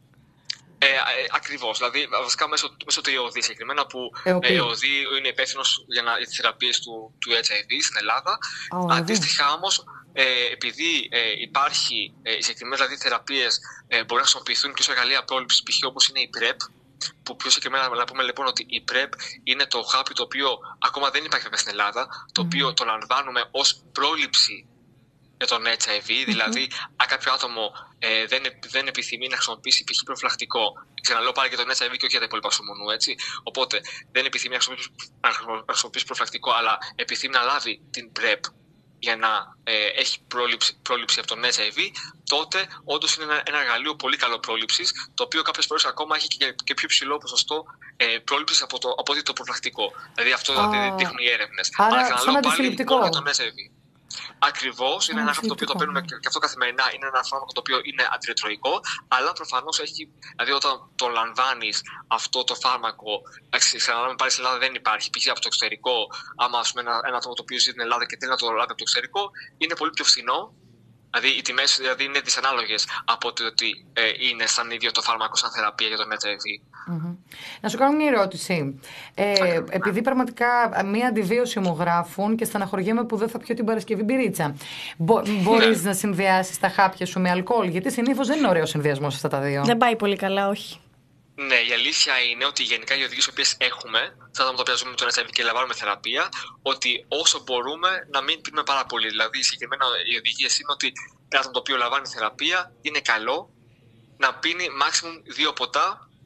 Ε, ε, ακριβώς, δηλαδή βασικά μέσω, μέσω του ΕΟΔΗ συγκεκριμένα, που ε, ΕΟΔΗ είναι υπεύθυνος για, για τις θεραπείες του, του έιτς άι βι στην Ελλάδα. Oh, Αντίστοιχα όμως, ε, επειδή ε, υπάρχει ε, οι συγκεκριμένες δηλαδή, θεραπείες ε, μπορεί να χρησιμοποιηθούν και ως εργαλεία πρόληψης, π.χ. όπως είναι η PrEP, που πιο συγκεκριμένα να πούμε λοιπόν ότι η PrEP είναι το χάπι το οποίο ακόμα δεν υπάρχει βέβαια στην Ελλάδα, το οποίο mm. το λαμβάνουμε ως πρόληψη για τον έιτς άι βι, mm-hmm. δηλαδή αν κάποιο άτομο ε, δεν, δεν επιθυμεί να χρησιμοποιήσει π.χ. προφυλακτικό, ξαναλέω πάλι για τον έιτς άι βι και όχι για τα υπόλοιπα σου μονού, έτσι. Οπότε δεν επιθυμεί να χρησιμοποιήσει, να χρησιμοποιήσει προφυλακτικό, αλλά επιθυμεί να λάβει την PrEP για να ε, έχει πρόληψη, πρόληψη από τον έιτς άι βι, τότε όντως είναι ένα, ένα εργαλείο πολύ καλό πρόληψης, το οποίο κάποιες φορές ακόμα έχει και, και πιο ψηλό ποσοστό ε, πρόληψης από, το, από το προφυλακτικό. Δηλαδή αυτό oh. δηλαδή, δείχνουν οι έρευνες. Άρα, αλλά ξαναλέω πάλι μόνο για τον έιτς άι βι. Ακριβώς, είναι ένα φάρμακο το οποίο το παίρνουμε και αυτό καθημερινά. Είναι ένα φάρμακο το οποίο είναι αντιρετροϊκό, αλλά προφανώς έχει. Δηλαδή, όταν το λαμβάνεις αυτό το φάρμακο, ξαναλέμε πάλι στην Ελλάδα δεν υπάρχει. Π.χ. από το εξωτερικό, άμα ας πούμε, ένα, ένα άτομο το οποίο ζει στην Ελλάδα και θέλει να το λάβει από το εξωτερικό, είναι πολύ πιο φθηνό Δηλαδή οι τιμές δηλαδή, είναι δυσανάλογες από το ότι ε, είναι σαν ίδιο το φάρμακο σαν θεραπεία για τον έιτς άι βι. Mm-hmm. Να σου κάνω μια ερώτηση. Ε, επειδή πραγματικά μία αντιβίωση μου γράφουν και στεναχωριέμαι που δεν θα πιω την Παρασκευή μπυρίτσα. Μπο, μπορείς να συνδυάσεις τα χάπια σου με αλκοόλ? Γιατί συνήθως δεν είναι ωραίο συνδυασμός αυτά τα δύο. Δεν πάει πολύ καλά, όχι. Ναι, η αλήθεια είναι ότι γενικά οι οδηγίες που έχουμε, στα άτομα τα οποία ζούμε με τον έιτς άι βι και λαμβάνουμε θεραπεία, ότι όσο μπορούμε να μην πίνουμε πάρα πολύ. Δηλαδή, συγκεκριμένα οι οδηγίες είναι ότι ένα άτομο το οποίο λαμβάνει θεραπεία είναι καλό να πίνει maximum δύο ποτά.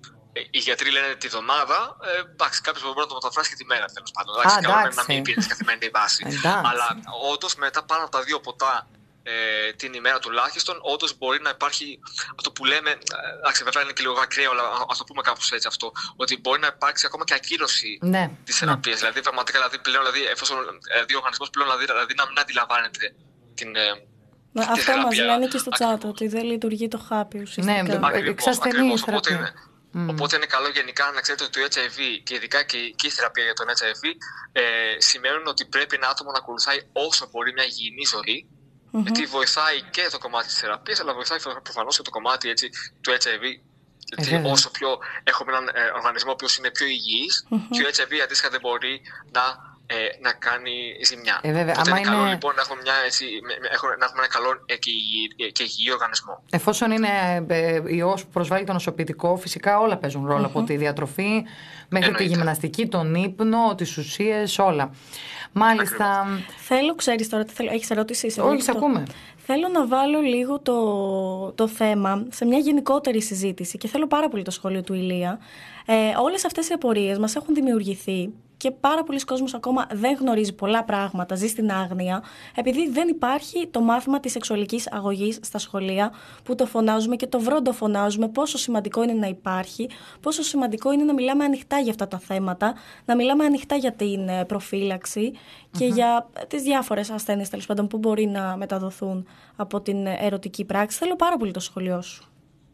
Οι γιατροί λένε τη βδομάδα. Ε, εντάξει, κάποιο μπορεί να το μεταφράσει και τη μέρα, τέλος πάντων. Εντάξει, καλό είναι να μην πίνει καθημερινή βάση. Αλλά όντως μετά πάνω από τα δύο ποτά Ε, την ημέρα τουλάχιστον, όντως μπορεί να υπάρχει αυτό που λέμε. Εντάξει, βέβαια είναι και λίγο ακραίο, αλλά ας το πούμε κάπως έτσι αυτό. Ότι μπορεί να υπάρξει ακόμα και ακύρωση ναι, της θεραπείας. Ναι. Δηλαδή, πραγματικά, δηλαδή, πλέον, δηλαδή, εφόσον δηλαδή, ο οργανισμός πλέον δηλαδή, δηλαδή, να μην αντιλαμβάνεται την. Μα, τη αυτό θεραπεία. Μας λένε και στο chat, ότι δεν λειτουργεί το χάπι ουσιαστικά. Ναι, εξασθενεί η θεραπεία. Οπότε, mm. οπότε είναι καλό γενικά να ξέρετε ότι το έιτς άι βι και ειδικά και, και η θεραπεία για τον έιτς άι βι ε, σημαίνουν ότι πρέπει ένα άτομο να ακολουθάει όσο μπορεί μια υγιεινή ζωή. Mm-hmm. Γιατί βοηθάει και το κομμάτι της θεραπείας, αλλά βοηθάει προφανώς και το κομμάτι έτσι, του έιτς άι βι. Γιατί mm-hmm. όσο πιο έχουμε έναν ε, οργανισμό που είναι πιο υγιής, mm-hmm. και ο έιτς άι βι αντίστοιχα δεν μπορεί να, ε, να κάνει ζημιά. Ε, βέβαια, Οπότε είναι, είναι καλό είναι... λοιπόν να έχουμε, μια, έτσι, να έχουμε ένα καλό ε, και, υγιή, και υγιή οργανισμό. Εφόσον είναι ε, ιός που προσβάλλει το νοσοποιητικό, φυσικά όλα παίζουν ρόλο, mm-hmm. από τη διατροφή μέχρι Εννοείται. Τη γυμναστική, τον ύπνο, τις ουσίες, όλα. Μάλιστα. Ακριβώς. Θέλω, ξέρεις τώρα τι θέλω. Έχεις ερώτηση? Όχι, σε ακούμε. Θέλω να βάλω λίγο το, το θέμα σε μια γενικότερη συζήτηση και θέλω πάρα πολύ το σχόλιο του Ηλία. Ε, όλες αυτές οι απορίες μας έχουν δημιουργηθεί και πάρα πολλοί κόσμος ακόμα δεν γνωρίζει πολλά πράγματα, ζει στην άγνοια, επειδή δεν υπάρχει το μάθημα της σεξουαλικής αγωγής στα σχολεία, που το φωνάζουμε και το βρόντο φωνάζουμε, πόσο σημαντικό είναι να υπάρχει, πόσο σημαντικό είναι να μιλάμε ανοιχτά για αυτά τα θέματα, να μιλάμε ανοιχτά για την προφύλαξη και mm-hmm. για τις διάφορες ασθένειες, τέλος πάντων, που μπορεί να μεταδοθούν από την ερωτική πράξη. Θέλω πάρα πολύ το σχολείο σου.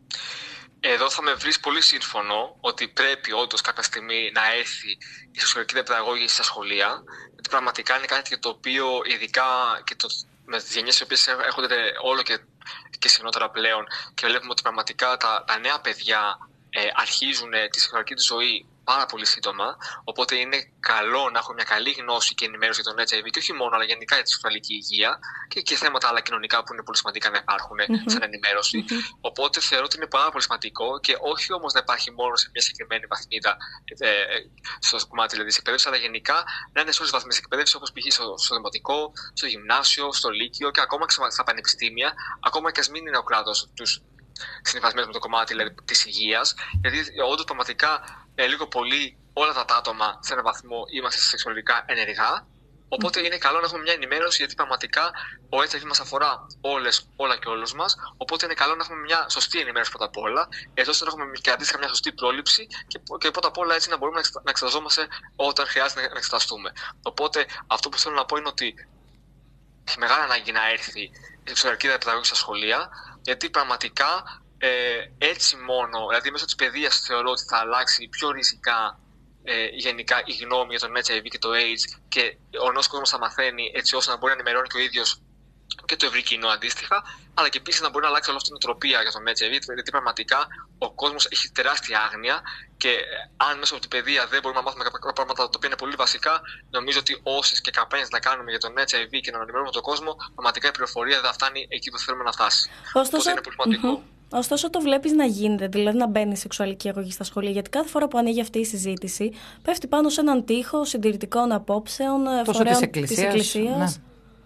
Εδώ θα με βρεις πολύ σύμφωνο ότι πρέπει όντως κάποια στιγμή να έρθει η σεξουαλική διαπαιδαγώγηση στα σχολεία. Γιατί πραγματικά είναι κάτι το οποίο, ειδικά και το, με τις γενιές οι οποίες έρχονται όλο και, και συχνότερα πλέον, και βλέπουμε ότι πραγματικά τα, τα νέα παιδιά ε, αρχίζουν τη σεξουαλική του ζωή πάρα πολύ σύντομα. Οπότε είναι καλό να έχουμε μια καλή γνώση και ενημέρωση για τον έιτς άι βι και όχι μόνο, αλλά γενικά για τη σεξουαλική υγεία και, και θέματα άλλα κοινωνικά που είναι πολύ σημαντικά να υπάρχουν mm-hmm. σαν ενημέρωση. Mm-hmm. Οπότε θεωρώ ότι είναι πάρα πολύ σημαντικό και όχι όμως να υπάρχει μόνο σε μια συγκεκριμένη βαθμίδα ε, στο κομμάτι δηλαδή, της εκπαίδευσης, αλλά γενικά να είναι σε όλες τις βαθμίδες εκπαίδευσης, όπως π.χ. στο, στο δημοτικό, στο γυμνάσιο, στο λύκειο και ακόμα και στα πανεπιστήμια, ακόμα και ας μην είναι ο κλάδος τους συνυφασμένος με το κομμάτι δηλαδή, της υγείας, γιατί όντως πραγματικά ε, λίγο πολύ όλα τα άτομα σε έναν βαθμό είμαστε σεξουαλικά ενεργά. Οπότε mm. είναι καλό να έχουμε μια ενημέρωση, γιατί πραγματικά ο έιτς άι βι μας αφορά όλες, όλα και όλους μας. Οπότε είναι καλό να έχουμε μια σωστή ενημέρωση πρώτα απ' όλα, έτσι ώστε να έχουμε και αντίστοιχα μια σωστή πρόληψη και, και πρώτα απ' όλα έτσι να μπορούμε να εξεταζόμαστε όταν χρειάζεται να εξεταστούμε. Οπότε αυτό που θέλω να πω είναι ότι έχει μεγάλη ανάγκη να έρθει η σεξουαλική διαπαιδαγώγηση στα σχολεία, γιατί πραγματικά ε, έτσι μόνο, δηλαδή μέσω της παιδείας θεωρώ ότι θα αλλάξει πιο ριζικά ε, γενικά η γνώμη για τον έιτς άι βι και το AIDS και ο νέος κόσμος θα μαθαίνει έτσι ώστε να μπορεί να ενημερώνει και ο ίδιος και το ευρύ κοινό αντίστοιχα, αλλά και επίσης να μπορεί να αλλάξει όλη αυτή την νοοτροπία για τον έιτς άι βι, γιατί πραγματικά ο κόσμος έχει τεράστια άγνοια και αν μέσω από την παιδεία δεν μπορούμε να μάθουμε κάποια πράγματα τα οποία είναι πολύ βασικά, νομίζω ότι όσες και καμπάνιες να κάνουμε για τον έιτς άι βι και να ενημερώνουμε τον κόσμο, πραγματικά η πληροφορία δεν θα φτάνει εκεί που θέλουμε να φτάσει. Ωστόσο, είναι πολύ σημαντικό. Mm-hmm. Ωστόσο, το βλέπεις να γίνεται, δηλαδή να μπαίνει η σεξουαλική αγωγή στα σχολεία, γιατί κάθε φορά που ανοίγει αυτή η συζήτηση πέφτει πάνω σε έναν τοίχο συντηρητικών απόψεων, φορέων της Εκκλησίας. Ναι.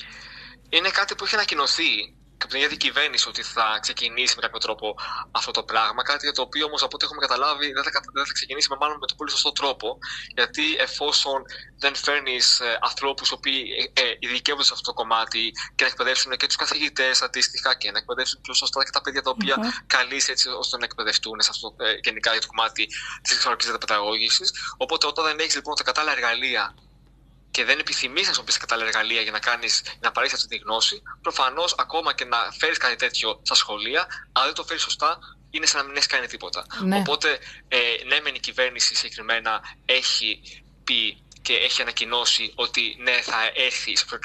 Είναι κάτι που έχει ανακοινωθεί από την ίδια την κυβέρνηση ότι θα ξεκινήσει με κάποιο τρόπο αυτό το πράγμα. Κάτι για το οποίο όμως από ό,τι έχουμε καταλάβει δεν θα, δεν θα ξεκινήσει με μάλλον με τον πολύ σωστό τρόπο. Γιατί εφόσον δεν φέρνει ε, ανθρώπους οι οποίοι ε, ε, ειδικεύονται σε αυτό το κομμάτι και να εκπαιδεύσουν και τους καθηγητές αντίστοιχα και να εκπαιδεύσουν πιο σωστά και τα παιδιά τα οποία mm-hmm. καλείς έτσι ώστε να εκπαιδευτούν σε αυτό, ε, γενικά για το κομμάτι της σεξουαλικής διαπαιδαγώγησης. Οπότε όταν δεν έχεις λοιπόν τα κατάλληλα εργαλεία και δεν επιθυμείς να χρησιμοποιήσεις κατάλληλα εργαλεία για να, κάνεις, να παρέχεις αυτή τη γνώση, προφανώς ακόμα και να φέρεις κάτι τέτοιο στα σχολεία, αν δεν το φέρεις σωστά, είναι σαν να μην έχεις κάνει τίποτα. Ναι. Οπότε, ε, ναι, μεν η κυβέρνηση συγκεκριμένα έχει πει και έχει ανακοινώσει ότι ναι, θα έρθει η σεξουαλική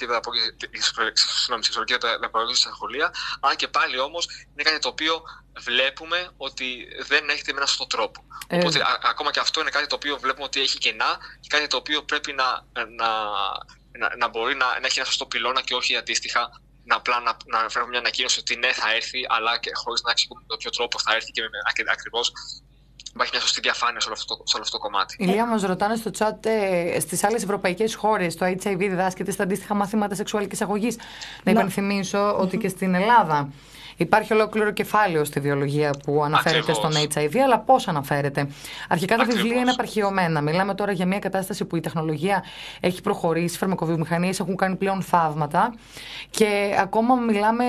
παιδαγωγική στα σχολεία, αλλά και πάλι όμως είναι κάτι το οποίο βλέπουμε ότι δεν έχετε με έναν σωστό τρόπο. Ε. Οπότε α, ακόμα και αυτό είναι κάτι το οποίο βλέπουμε ότι έχει κενά και κάτι το οποίο πρέπει να, να, να, να μπορεί να, να έχει ένα σωστό πυλώνα και όχι αντίστοιχα να απλά να, να φέρουμε μια ανακοίνωση ότι ναι, θα έρθει, αλλά και χωρίς να εξηγούμε με ποιο τρόπο θα έρθει και ακριβώς. Υπάρχει μια σωστή διαφάνεια σε όλο αυτό, σε όλο αυτό το κομμάτι. Ηλία, μας ρωτάνε στο chat, ε, στις άλλες ευρωπαϊκές χώρες το έιτς άι βι διδάσκεται στα αντίστοιχα μαθήματα σεξουαλικής αγωγής. Να, να υπενθυμίσω mm-hmm. ότι και στην Ελλάδα υπάρχει ολόκληρο κεφάλαιο στη βιολογία που αναφέρεται Ακριβώς. στον έιτς άι βι, αλλά πώς αναφέρεται. Αρχικά τα Ακριβώς. βιβλία είναι απαρχαιωμένα. Μιλάμε τώρα για μια κατάσταση που η τεχνολογία έχει προχωρήσει, οι φαρμακοβιομηχανίες έχουν κάνει πλέον θαύματα και ακόμα μιλάμε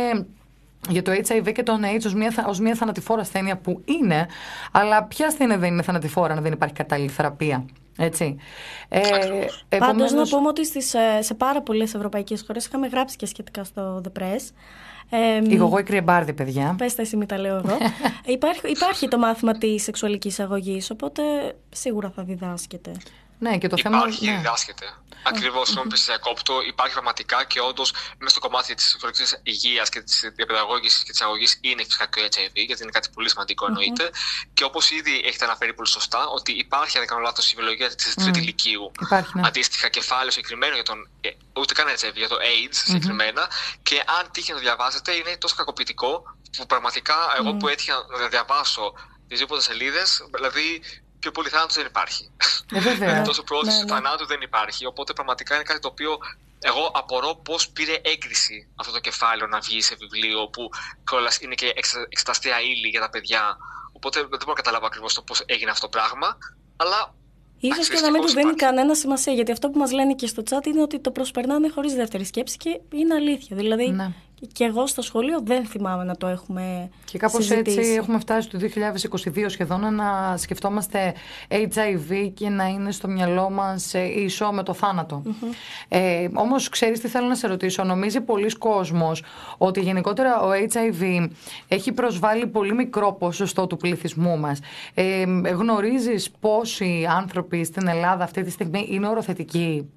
για το έιτς άι βι και τον AIDS ως μια, ως μια θανατηφόρα ασθένεια που είναι, αλλά ποια ασθένεια δεν είναι θανατηφόρα αν δεν υπάρχει κατάλληλη θεραπεία. Έτσι. Ε, επομένως... Πάντως να πούμε ότι στις, σε πάρα πολλές ευρωπαϊκές χώρες είχαμε γράψει και σχετικά στο The Press. Ε, η Γογό η Κρυεμπάρδη, παιδιά. Πες τα εσύ, μην τα λέω εγώ. υπάρχει, υπάρχει το μάθημα της σεξουαλικής αγωγής, οπότε σίγουρα θα διδάσκεται. Ναι, και το υπάρχει θέμα... και διδάσκεται. Ακριβώς, συγγνώμη που σε διακόπτω, υπάρχει πραγματικά και όντως μέσα στο κομμάτι της σεξουαλικής υγείας και της διαπαιδαγώγησης και της αγωγής είναι φυσικά και το έιτς άι βι, γιατί είναι κάτι πολύ σημαντικό εννοείται. Mm-hmm. Και όπως ήδη έχετε αναφέρει πολύ σωστά, ότι υπάρχει, αν δεν κάνω λάθος, η βιολογία της τρίτη ηλικίου. Υπάρχει, ναι. Αντίστοιχα, κεφάλαιο συγκεκριμένο για τον. Ούτε καν έιτς άι βι, για το AIDS συγκεκριμένα. Mm-hmm. Και αν τύχει να το διαβάσετε, είναι τόσο κακοποιητικό που πραγματικά εγώ mm-hmm. που έτυχα να διαβάσω τις δύο σελίδες, δηλαδή. Πιο πολύ θάνατος δεν υπάρχει. Ε, τόσο πρόθεση του θανάτου δεν υπάρχει. Οπότε πραγματικά είναι κάτι το οποίο εγώ απορώ πώς πήρε έγκριση αυτό το κεφάλαιο να βγει σε βιβλίο που κιόλας είναι και εξεταστέα ύλη για τα παιδιά. Οπότε δεν μπορώ να καταλάβω ακριβώς το πώς έγινε αυτό το πράγμα. Αλλά. Ίσως και να μην του δίνει κανένα σημασία, γιατί αυτό που μας λένε και στο chat είναι ότι το προσπερνάνε χωρίς δεύτερη σκέψη και είναι αλήθεια. Δηλαδή, ναι. Και εγώ στο σχολείο δεν θυμάμαι να το έχουμε και κάπως συζητήσει. Έτσι έχουμε φτάσει το δύο χιλιάδες είκοσι δύο σχεδόν να σκεφτόμαστε έιτς άι βι και να είναι στο μυαλό μας ίσο με το θάνατο. Mm-hmm. Ε, όμως ξέρεις τι θέλω να σε ρωτήσω, νομίζει πολλοί κόσμος ότι γενικότερα ο έιτς άι βι έχει προσβάλει πολύ μικρό ποσοστό του πληθυσμού μας. Ε, γνωρίζεις πόσοι άνθρωποι στην Ελλάδα αυτή τη στιγμή είναι οροθετικοί?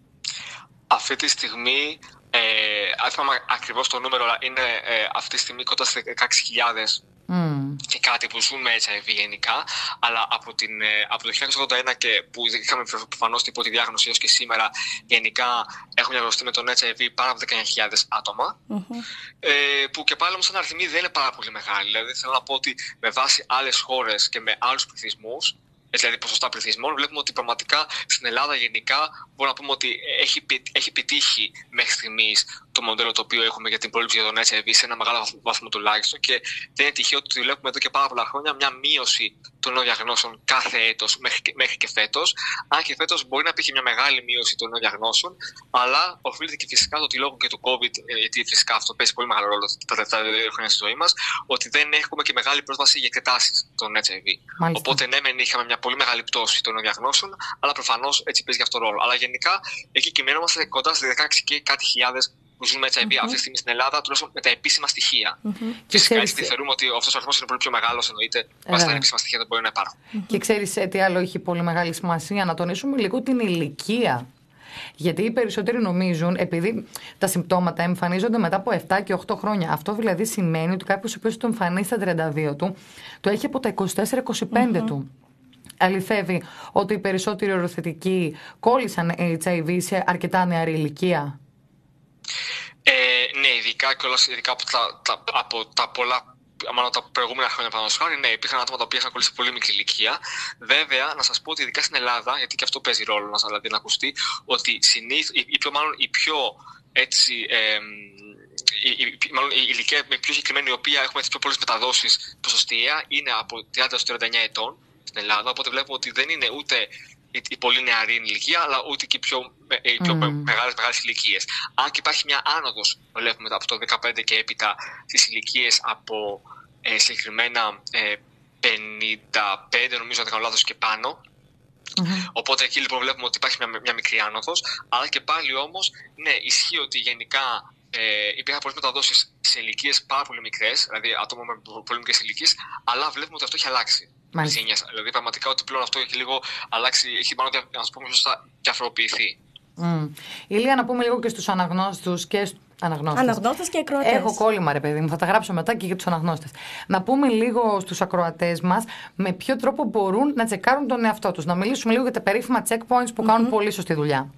Αυτή τη στιγμή Ε, αν θυμάμαι ακριβώς το νούμερο, είναι ε, αυτή τη στιγμή κοντά στις δεκαέξι χιλιάδες mm. και κάτι που ζουν με έιτς άι βι γενικά, αλλά από, την, ε, από το χίλια εννιακόσια ογδόντα ένα και που είχαμε προφανώς την πρώτη διάγνωση έως και σήμερα, γενικά έχουν διαγνωστεί με τον έιτς άι βι πάνω από δεκαεννιά χιλιάδες άτομα, mm-hmm. ε, που και πάλι όμως σαν αριθμοί δεν είναι πάρα πολύ μεγάλη. Δηλαδή θέλω να πω ότι με βάση άλλες χώρες και με άλλους πληθυσμούς, δηλαδή ποσοστά πληθυσμών, βλέπουμε ότι πραγματικά στην Ελλάδα γενικά μπορούμε να πούμε ότι έχει, έχει επιτύχει μέχρι στιγμής το μοντέλο το οποίο έχουμε για την πρόληψη για τον έιτς άι βι σε ένα μεγάλο βαθμό τουλάχιστον, και δεν είναι τυχαίο ότι βλέπουμε εδώ και πάρα πολλά χρόνια μια μείωση των νέων διαγνώσεων κάθε έτος μέχρι, μέχρι και φέτος. Αν και φέτος μπορεί να υπήρχε μια μεγάλη μείωση των νέων διαγνώσεων, αλλά οφείλεται και φυσικά το ότι λόγω και του COVID, γιατί φυσικά αυτό παίζει πολύ μεγάλο ρόλο τα τελευταία δύο χρόνια στη ζωή μας, ότι δεν έχουμε και μεγάλη πρόσβαση για εξετάσεις των έιτς άι βι. Μάλιστα. Οπότε ναι, μεν είχαμε μια πολύ μεγάλη πτώση των νέων διαγνώσεων, αλλά προφανώς έτσι παίζει αυτό ρόλο. Αλλά γενικά εκεί κυμαίνομαστε κοντά στις δεκαέξι και κάτι χιλιάδες που ζουν με έιτς άι βι mm-hmm. αυτή τη στιγμή στην Ελλάδα, τουλάχιστον με τα επίσημα στοιχεία. Mm-hmm. Και φυσικά έτσι θεωρούμε ότι αυτός ο αριθμός είναι πολύ πιο μεγάλος, εννοείται, βάσει τα επίσημα στοιχεία δεν μπορεί να υπάρχουν. Mm-hmm. Και ξέρεις τι άλλο έχει πολύ μεγάλη σημασία, να τονίσουμε λίγο την ηλικία. Γιατί οι περισσότεροι νομίζουν, επειδή τα συμπτώματα εμφανίζονται μετά από επτά και οκτώ χρόνια, αυτό δηλαδή σημαίνει ότι κάποιος ο οποίος το εμφανίζει στα τριάντα δύο του, το έχει από τα είκοσι τέσσερα είκοσι πέντε mm-hmm. του. Αληθεύει ότι οι περισσότεροι οροθετικοί κόλλησαν έιτς άι βι σε αρκετά νεαρή ηλικία? Ε, ναι, ειδικά, κιόλας, ειδικά από, τα, τα, από τα πολλά, μάλλον τα προηγούμενα χρόνια πάνω στο χάρη, ναι, υπήρχαν άτομα τα οποία είχαν κολλήσει σε πολύ μικρή ηλικία. Βέβαια, να σας πω ότι ειδικά στην Ελλάδα, γιατί και αυτό παίζει ρόλο να, δηλαδή, να ακουστεί, ότι συνήθως, ή, ή πιο μάλλον η πιο έτσι. Ε, η, η, μάλλον η ηλικία με πιο συγκεκριμένη, η οποία έχουμε τις πιο πολλές μεταδόσεις ποσοστιαία, είναι από τριάντα έως τριάντα εννιά ετών στην Ελλάδα. Οπότε βλέπουμε ότι δεν είναι ούτε η πολύ νεαρή ηλικία, αλλά ούτε και οι πιο, οι πιο mm. μεγάλες, μεγάλες ηλικίες. Αν και υπάρχει μια άνοδος, βλέπουμε από το δεκαπέντε και έπειτα στις ηλικίες από ε, συγκεκριμένα ε, πενήντα πέντε, νομίζω, αν δεν κάνω λάθος, και πάνω. Mm-hmm. Οπότε εκεί λοιπόν βλέπουμε ότι υπάρχει μια, μια μικρή άνοδος, αλλά και πάλι όμως, ναι, ισχύει ότι γενικά ε, υπήρχαν πολλές μεταδόσεις σε ηλικίες πάρα πολύ μικρές, δηλαδή άτομα με πολύ μικρές ηλικίες, αλλά βλέπουμε ότι αυτό έχει αλλάξει. της γενιάς. Δηλαδή, πραγματικά ότι πλέον αυτό έχει λίγο αλλάξει, έχει μάλλον, να σου πούμε σωστά, διαφοροποιηθεί. Mm. Ηλία, να πούμε λίγο και στους αναγνώστους και αναγνώστες. Αναγνώστες και ακροατές. Έχω κόλλημα, ρε παιδί μου, θα τα γράψω μετά και για τους αναγνώστες. Να πούμε λίγο στους ακροατές μας με ποιο τρόπο μπορούν να τσεκάρουν τον εαυτό τους. Να μιλήσουμε λίγο για τα περίφημα checkpoints που mm-hmm. κάνουν πολύ σωστή δουλειά.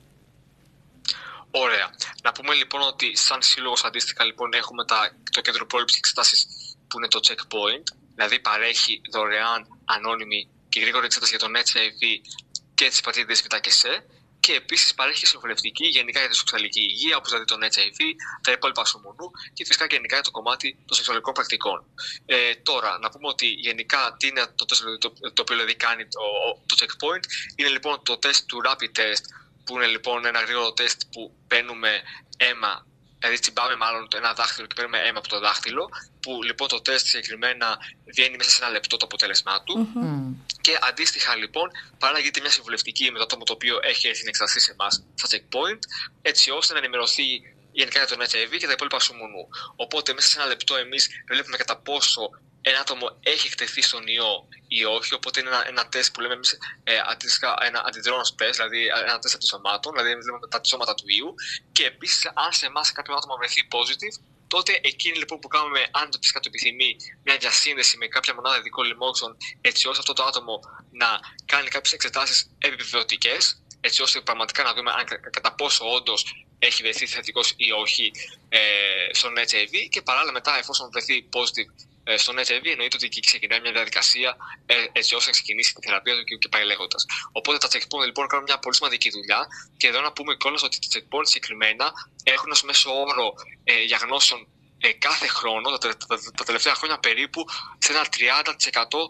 Ωραία. Να πούμε λοιπόν ότι σαν σύλλογος αντίστοιχα λοιπόν έχουμε τα, το κέντρο πρόληψης εξετάσεις που είναι το checkpoint, δηλαδή παρέχει δωρεάν, ανώνυμη και γρήγορη εξέταση για τον έιτς άι βι και τις υπατήτηδες Β και Σ. Και επίσης παρέχει συμβουλευτική γενικά για τη σεξουαλική υγεία, όπως δηλαδή τον έιτς άι βι, τα υπόλοιπα σωμονού και φυσικά και γενικά για το κομμάτι των σεξουαλικών πρακτικών. Ε, τώρα, να πούμε ότι γενικά τι είναι το τεστ το, το οποίο δηλαδή κάνει το, το checkpoint. Είναι λοιπόν το τεστ του rapid test, που είναι λοιπόν ένα γρήγορο τεστ που παίρνουμε αίμα, δηλαδή τσιμπάμε μάλλον ένα δάχτυλο και παίρνουμε αίμα από το δάχτυλο, που λοιπόν το τεστ συγκεκριμένα βγαίνει μέσα σε ένα λεπτό το αποτέλεσμά του. Mm-hmm. Και αντίστοιχα λοιπόν παράγεται μια συμβουλευτική με το άτομο το οποίο έχει έρθει να εξεταστεί σε εμάς στα checkpoint, έτσι ώστε να ενημερωθεί γενικά για τον έιτς άι βι και τα υπόλοιπα σωμονού. Οπότε μέσα σε ένα λεπτό εμείς βλέπουμε κατά πόσο ένα άτομο έχει εκτεθεί στον ιό ή όχι. Οπότε είναι ένα, ένα τεστ που λέμε εμείς ε, αντίστοιχα ένα αντιδρόνος τεστ, δηλαδή ένα τεστ αντισωμάτων, δηλαδή βλέπουμε τα αντισώματα του ιού. Και επίσης, αν σε εμάς κάποιο άτομο βρεθεί positive, τότε εκείνοι λοιπόν που κάνουμε, αν το φυσικά το επιθυμεί, μια διασύνδεση με κάποια μονάδα ειδικών λοιμόξεων, έτσι ώστε αυτό το άτομο να κάνει κάποιες εξετάσεις επιβεβαιωτικές, έτσι ώστε πραγματικά να δούμε αν κατά πόσο όντως έχει βρεθεί θετικός ή όχι ε, στον έιτς άι βι. Και παράλληλα μετά, εφόσον βρεθεί positive ε, στον έιτς άι βι, εννοείται ότι εκεί ξεκινάει μια διαδικασία ε, έτσι ώστε να ξεκινήσει τη θεραπεία του και, και πάει λέγοντας. Οπότε τα checkpoint λοιπόν κάνουν μια πολύ σημαντική δουλειά. Και εδώ να πούμε κιόλας ότι τα checkpoint συγκεκριμένα έχουν ως μέσο όρο ε, διαγνώσεων ε, κάθε χρόνο, τα, τα, τα, τα τελευταία χρόνια περίπου, σε ένα τριάντα τοις εκατό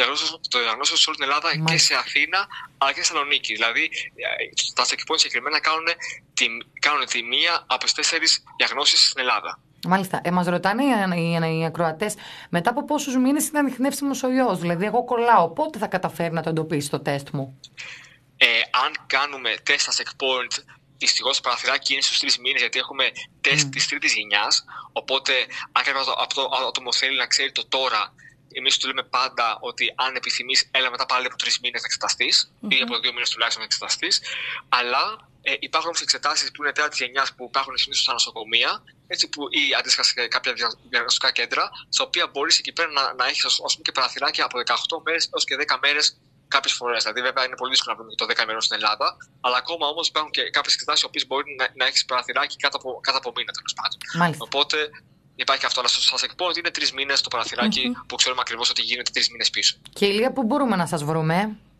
το διαγνώσεων σε όλη την Ελλάδα. Μάλιστα. Και σε Αθήνα αλλά και στη Θεσσαλονίκη. Δηλαδή τα checkpoint συγκεκριμένα κάνουν τη, κάνουν τη μία από τις τέσσερις διαγνώσεις στην Ελλάδα. Μάλιστα. Ε, μας ρωτάνε οι, οι, οι ακροατές μετά από πόσους μήνες είναι ανιχνεύσιμος ο ιός. Δηλαδή, εγώ κολλάω. Πότε θα καταφέρει να το εντοπίσει το τεστ μου? Ε, αν κάνουμε τεστ στα checkpoint, δυστυχώς το παραθυράκι είναι στους τρεις μήνες, γιατί έχουμε τεστ mm. της τρίτης γενιάς. Οπότε, αν κάποιο άτομο θέλει να ξέρει το τώρα, εμείς του λέμε πάντα ότι αν επιθυμείς, έλα μετά πάλι από τρεις μήνες να εξεταστείς, mm-hmm. ή από δύο μήνες τουλάχιστον να εξεταστείς. Αλλά ε, υπάρχουν όμως εξετάσεις που είναι τέταρτης γενιάς που υπάρχουν συνήθως στα νοσοκομεία, έτσι, που, ή αντίστοιχα σε κάποια διαγνωστικά κέντρα, στα οποία μπορείς εκεί πέρα να, να έχεις ας πούμε, και παραθυράκια από δεκαοκτώ μέρες έως και δέκα μέρες κάποιες φορές. Δηλαδή, βέβαια, είναι πολύ δύσκολο να βρούμε και το δέκα ημερών στην Ελλάδα, αλλά ακόμα όμως υπάρχουν και κάποιες εξετάσεις οι οποίες μπορεί να, να έχεις παραθυράκι κάτω από, κάτω από μήνα τέλος πάντων. Οπότε υπάρχει αυτό, αλλά στο checkpoint είναι τρεις μήνες το παραθυράκι mm-hmm. που ξέρουμε ακριβώς ότι γίνεται τρεις μήνες πίσω. Και Ηλία, πού μπορούμε να σας βρούμε?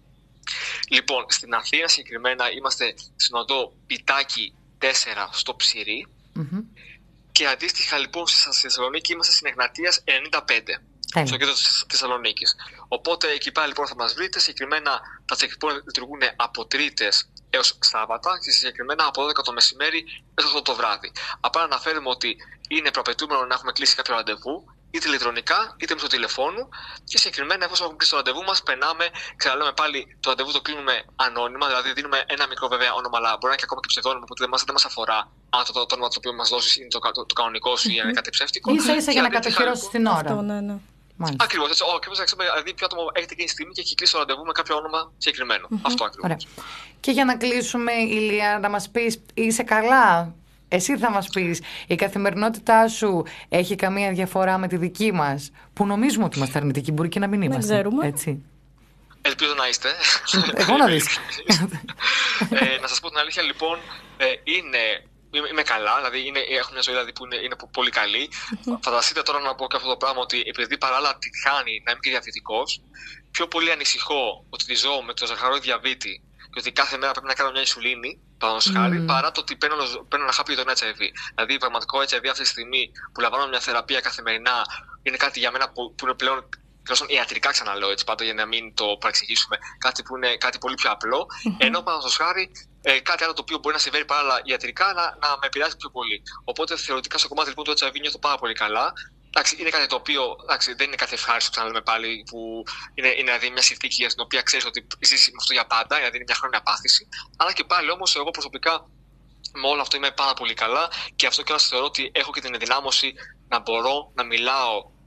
Λοιπόν, στην Αθήνα συγκεκριμένα είμαστε στην οδό Πιτάκη τέσσερα στο Ψηρή. Mm-hmm. Και αντίστοιχα λοιπόν στη Θεσσαλονίκη είμαστε στην Εγνατίας ενενήντα πέντε. Hey. Στο κέντρο της Θεσσαλονίκης. Οπότε εκεί πέρα λοιπόν θα μας βρείτε. Συγκεκριμένα τα checkpoint λειτουργούν από Τρίτες έως Σάββατα και συγκεκριμένα από δώδεκα το μεσημέρι έως οκτώ το βράδυ. Απλά να αναφέρουμε ότι είναι προαπαιτούμενο να έχουμε κλείσει κάποιο ραντεβού, είτε ηλεκτρονικά είτε μέσω τηλεφώνου. Και συγκεκριμένα, εφόσον έχουμε κλείσει το ραντεβού μας, περνάμε, ξαναλέμε πάλι, το ραντεβού το κλείνουμε ανώνυμα, δηλαδή δίνουμε ένα μικρό βέβαια όνομα, αλλά μπορεί να είναι και ακόμα και ψευδόνυμο, οπότε δεν μας, δεν μας αφορά αν το, το, το όνομα το οποίο μας δώσεις είναι το, το, το κανονικό σου mm-hmm. ή αν είναι κάτι ψεύτικο. Ίσα ίσα για να κατοχυρώσεις την ώρα. Αυτό, ναι, ναι. Ακριβώς, έτσι. Oh, και να ξέρουμε δηλαδή ποιο άτομο έχετε εκείνη τη στιγμή και έχει κλείσει το ραντεβού με κάποιο όνομα συγκεκριμένο. Mm-hmm. Αυτό ακριβώς. Και για να κλείσουμε, Ηλία, να μας πεις, είσαι καλά? Εσύ θα μας πεις, η καθημερινότητά σου έχει καμία διαφορά με τη δική μας, που νομίζουμε ότι είμαστε αρνητικοί, μπορεί και να μην είμαστε. Δεν ξέρουμε. Έτσι. Ελπίζω να είστε. Εγώ να δεις. ε, να σας πω την αλήθεια, λοιπόν, ε, είναι... Είμαι, είμαι καλά, δηλαδή είναι, έχω μια ζωή δηλαδή, που είναι, είναι πολύ καλή. Mm-hmm. Φανταστείτε τώρα να πω και αυτό το πράγμα ότι επειδή παράλληλα τη χάνει να είμαι και διαβητικός, πιο πολύ ανησυχώ ότι τη ζω με το ζαχαρό διαβήτη και ότι κάθε μέρα πρέπει να κάνω μια ινσουλίνη, παραδείγματος χάρη, mm. παρά το ότι παίρνω, παίρνω ένα χάπι για τον έιτς άι βι. Δηλαδή, πραγματικό έιτς άι βι αυτή τη στιγμή που λαμβάνω μια θεραπεία καθημερινά είναι κάτι για μένα που, που είναι πλέον. Τουλάχιστον ιατρικά ξαναλέω έτσι πάντα για να μην το παρεξηγήσουμε. Κάτι που είναι κάτι πολύ πιο απλό. Mm-hmm. Ενώ παραδείγματος χάρη ε, κάτι άλλο το οποίο μπορεί να συμβαίνει παράλληλα ιατρικά να, να με επηρεάσει πιο πολύ. Οπότε θεωρητικά στο κομμάτι λοιπόν του έιτς άι βι νιώθω πάρα πολύ καλά. Εντάξει, είναι κάτι το οποίο εντάξει, δεν είναι κάτι ευχάριστο, ξαναλέμε πάλι, που είναι, είναι δηλαδή μια συνθήκη για την οποία ξέρει ότι ζεις με αυτό για πάντα, δηλαδή είναι μια χρόνια πάθηση. Αλλά και πάλι όμως εγώ προσωπικά με όλο αυτό είμαι πάρα πολύ καλά και αυτό και θεωρώ ότι έχω και την ενδυνάμωση να μπορώ να μιλάω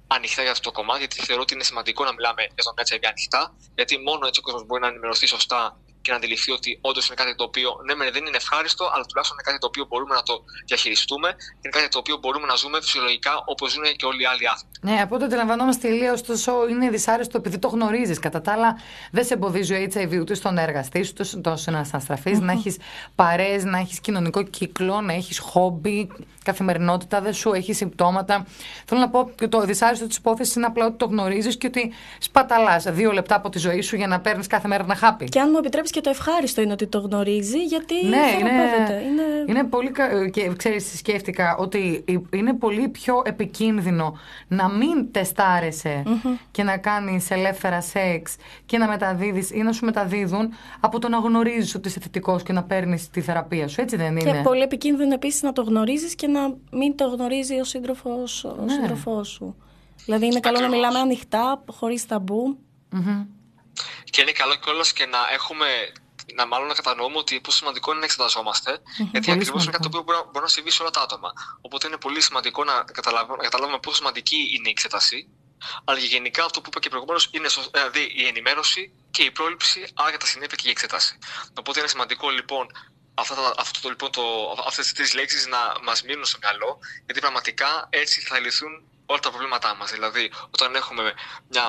ανοιχτά για αυτό το κομμάτι, γιατί θεωρώ ότι είναι σημαντικό να μιλάμε για τον έιτς άι βι ανοιχτά, γιατί μόνο έτσι ο κόσμος μπορεί να ενημερωθεί σωστά και να αντιληφθεί ότι όντως είναι κάτι το οποίο ναι, δεν είναι ευχάριστο, αλλά τουλάχιστον είναι κάτι το οποίο μπορούμε να το διαχειριστούμε και είναι κάτι το οποίο μπορούμε να ζούμε φυσιολογικά όπως ζουν και όλοι οι άλλοι άνθρωποι. Ναι, από ό,τι αντιλαμβανόμαστε, Ηλία, ωστόσο είναι δυσάρεστο επειδή το γνωρίζεις. Κατά τα άλλα, δεν σε εμποδίζει ο έιτς άι βι ούτε στον εργαστή σου, ούτε στο να αναστραφείς, mm-hmm. να έχεις παρέες, να έχεις κοινωνικό κύκλο, να έχεις χόμπι, καθημερινότητα, δεν σου έχει συμπτώματα. Θέλω να πω ότι το δυσάρεστο της υπόθεσης είναι απλά ότι το γνωρίζεις και ότι σπαταλάς δύο λεπτά από τη ζωή σου για να παίρνεις κάθε μέρα ένα χάπι. Και αν μου επιτρέψεις, και το ευχάριστο είναι ότι το γνωρίζει, γιατί ναι, θεραπεύεται. Είναι, είναι... είναι πολύ. Και ξέρεις, σκέφτηκα ότι είναι πολύ πιο επικίνδυνο να μην τεστάρεσαι mm-hmm. και να κάνεις ελεύθερα σεξ και να μεταδίδεις ή να σου μεταδίδουν από το να γνωρίζεις ότι είσαι θετικός και να παίρνεις τη θεραπεία σου. Έτσι δεν είναι? Και πολύ επικίνδυνο επίσης να το γνωρίζεις και να μην το γνωρίζει ο σύντροφος, ο ναι. σύντροφός σου. Δηλαδή είναι καλό Ακριβώς. να μιλάμε ανοιχτά, χωρίς ταμπού. Mm-hmm. Και είναι καλό κιόλας και να έχουμε, να μάλλον να κατανοούμε ότι πόσο σημαντικό είναι να εξεταζόμαστε, mm-hmm. γιατί ακριβώς είναι κάτι το οποίο μπορεί, μπορεί να συμβεί σε όλα τα άτομα. Οπότε είναι πολύ σημαντικό να καταλάβουμε, να καταλάβουμε πόσο σημαντική είναι η εξέταση, αλλά και γενικά αυτό που είπα και προηγουμένως είναι δηλαδή η ενημέρωση και η πρόληψη, άρα για τα συνέπεια και η εξέταση. Οπότε είναι σημαντικό λοιπόν αυτά, αυτό, το, λοιπόν το, αυτές τις τρεις λέξεις να μας μείνουν στο μυαλό, γιατί πραγματικά έτσι θα λυθούν όλα τα προβλήματά μας. Δηλαδή, όταν έχουμε μια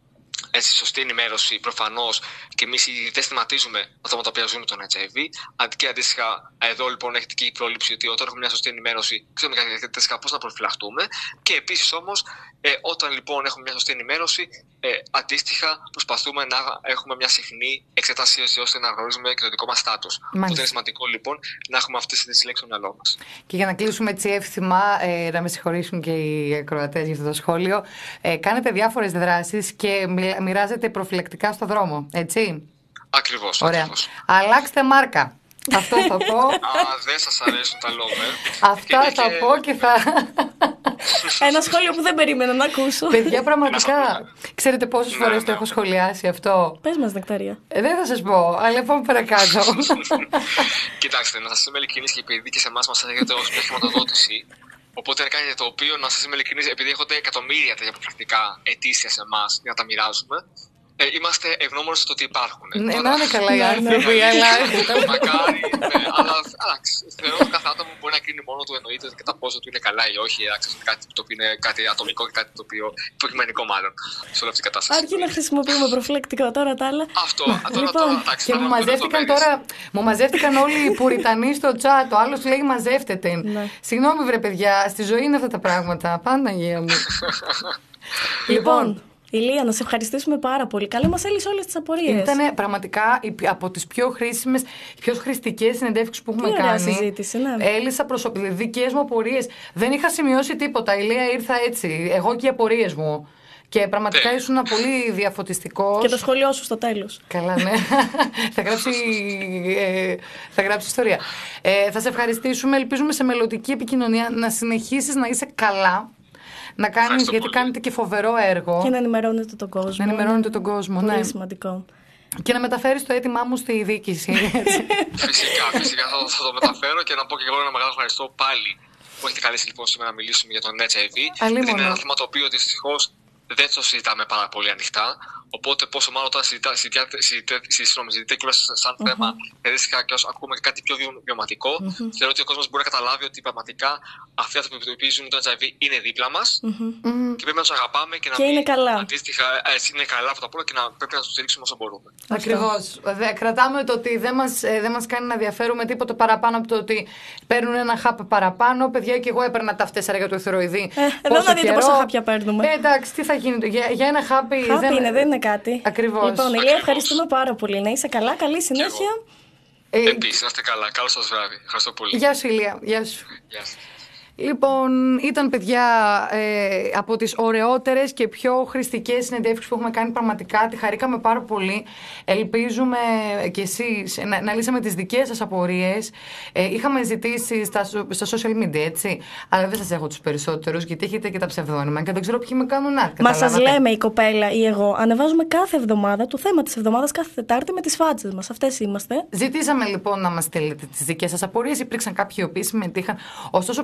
έτσι, σωστή ενημέρωση, προφανώς και εμείς δεν στιγματίζουμε τα θέματα που ζούμε τον έιτς άι βι. Και αντίστοιχα, εδώ λοιπόν έχετε και η πρόληψη ότι όταν έχουμε μια σωστή ενημέρωση, ξέρουμε αντίστοιχα πώς να προφυλαχτούμε. Και επίσης όμως, ε, όταν λοιπόν έχουμε μια σωστή ενημέρωση, ε, αντίστοιχα προσπαθούμε να έχουμε μια συχνή εξετάση ώστε να γνωρίζουμε και το δικό μας στάτους. Οπότε είναι σημαντικό λοιπόν να έχουμε αυτές τις λέξεις στο μυαλό μας. Και για να κλείσουμε έτσι εύθυμα, ε, να με συγχωρήσουν και οι ακροατές για αυτό το σχόλιο, ε, κάνετε διάφορες δράσεις και μοιράζετε προφυλακτικά στο δρόμο, έτσι? Ακριβώς. Ωραία. Ακριβώς. Αλλάξτε μάρκα. Αυτό θα πω. Α, δεν σας αρέσουν τα λόγια. Αυτά θα και... πω και θα... Ένα σχόλιο που δεν περίμενα να ακούσω. Παιδιά, πραγματικά, ξέρετε πόσες φορές ναι, το ναι. έχω σχολιάσει αυτό? Πες μας, Νεκταρία. Ε, δεν θα σας πω, αλλά πάμε παρακάτω. Κοιτάξτε, να σας είμαι ειλικρινής, και επειδή και σε εμάς μας έρχεται ως μια χρηματοδότηση, οπότε είναι κάτι το οποίο, να σας είμαι ειλικρινής, επειδή έχετε εκατομμύρια τέτοια προφυλακτικά ετήσια σε εμάς για να τα μοιράζουμε, ε, είμαστε ευγνώμονες στο ότι υπάρχουν. Ναι, να είναι καλά οι άνθρωποι, αλλά... Μακάρι, αλλά θεωρώ ότι κάθε άτομο μπορεί να κρίνει μόνο του, εννοείται, κατά πόσο του είναι καλά ή όχι. Κάτι το οποίο είναι κάτι ατομικό και κάτι το οποίο υποκειμενικό μάλλον σε όλη αυτή την κατάσταση. Αρκεί να χρησιμοποιούμε προφυλακτικό, τώρα τα άλλα. Αυτό, τώρα, εντάξει. Και μου μαζεύτηκαν τώρα, μου μαζεύτηκαν όλοι οι πουριτανοί στο chat, ο άλλος λέει μαζεύτεται. Συγγνώμη βρε παιδιά, στη ζωή είναι αυτά τα πράγματα, Παναγία μου. Λοιπόν... Ηλία, να σε ευχαριστήσουμε πάρα πολύ. Καλά, μας έλυσε όλες τις απορίες. Ήταν πραγματικά από τις πιο χρήσιμες, πιο χρηστικές συνεντεύξεις που έχουμε Τι κάνει. Ωραία συζήτηση, ναι. Έλυσα προσωπικές δικές μου απορίες. Δεν είχα σημειώσει τίποτα. Ηλία, ήρθα έτσι. Εγώ και οι απορίες μου. Και πραγματικά ήσουν πολύ διαφωτιστικός. Και το σχόλιο σου στο τέλος. Καλά, ναι. θα, γράψει, ε, θα γράψει ιστορία. Ε, θα σε ευχαριστήσουμε. Ελπίζουμε σε μελλοντική επικοινωνία να συνεχίσεις να είσαι καλά. Να κάνεις, γιατί πολύ. Κάνετε και φοβερό έργο. Και να ενημερώνετε τον κόσμο. Να ενημερώνετε τον κόσμο, πολύ ναι. Πολύ σημαντικό. Και να μεταφέρεις το αίτημά μου στη διοίκηση. Φυσικά, φυσικά θα, θα το μεταφέρω και να πω και εγώ ένα μεγάλο ευχαριστώ πάλι που έχετε καλέσει λοιπόν σήμερα να μιλήσουμε για τον έιτς άι βι. Γιατί είναι ένα θέμα το οποίο δυστυχώς δεν το συζητάμε πάρα πολύ ανοιχτά. Οπότε, πόσο μάλλον όταν συζητάτε, συζητείτε και σαν mm-hmm. θέμα, δηλαδή και όσο ακούμε και κάτι πιο βιωματικό, mm-hmm. θεωρώ ότι ο κόσμος μπορεί να καταλάβει ότι πραγματικά αυτοί οι άνθρωποι που ζουν το έιτς άι βι είναι δίπλα μας mm-hmm. και πρέπει να τους αγαπάμε και να και μην είναι καλά. Αντίστοιχα, έτσι είναι καλά αυτά τα όλα και να πρέπει να τους στηρίξουμε όσο μπορούμε. Ακριβώς. Κρατάμε το ότι δεν μας, δεν μας κάνει να διαφέρουμε τίποτα παραπάνω από το ότι παίρνουν ένα χάπι παραπάνω. Παιδιά, και εγώ έπαιρνα τα τέσσερα για το εθεροειδή. Ε, εδώ να δείτε πόσα χάπια παίρνουμε. Ε, εντάξει, τι θα γίνει. Για, για ένα χάπι. Χάπι δεν... είναι, δεν είναι κάτι. Ακριβώς. Λοιπόν, Ηλία, ευχαριστούμε πάρα πολύ. Να είσαι καλά, καλή συνέχεια. Ε, Επίσης, να είστε καλά. Καλό σας βράδυ. Ευχαριστώ πολύ. Γεια σου, Ηλία. Γεια σου. Γεια σας. Λοιπόν, ήταν παιδιά ε, από τις ωραιότερες και πιο χρηστικές συνεντεύξεις που έχουμε κάνει πραγματικά. Τη χαρήκαμε πάρα πολύ. Ελπίζουμε κι εσείς να, να λύσαμε τις δικές σας απορίες. Ε, είχαμε ζητήσει στα, στα social media, έτσι. Αλλά δεν σας έχω τους περισσότερους, γιατί έχετε και τα ψευδόνυμα και δεν ξέρω ποιοι με κάνουν άκρη. Μα σας λέμε η κοπέλα ή εγώ, ανεβάζουμε κάθε εβδομάδα το θέμα της εβδομάδας κάθε Τετάρτη με τις φάτσες μας. Αυτές είμαστε. Ζητήσαμε λοιπόν να μας στείλετε τις δικές σας απορίες. Υπήρξαν κάποιοι οι οποίοι συμμετείχαν. Ωστόσο, πιστεύω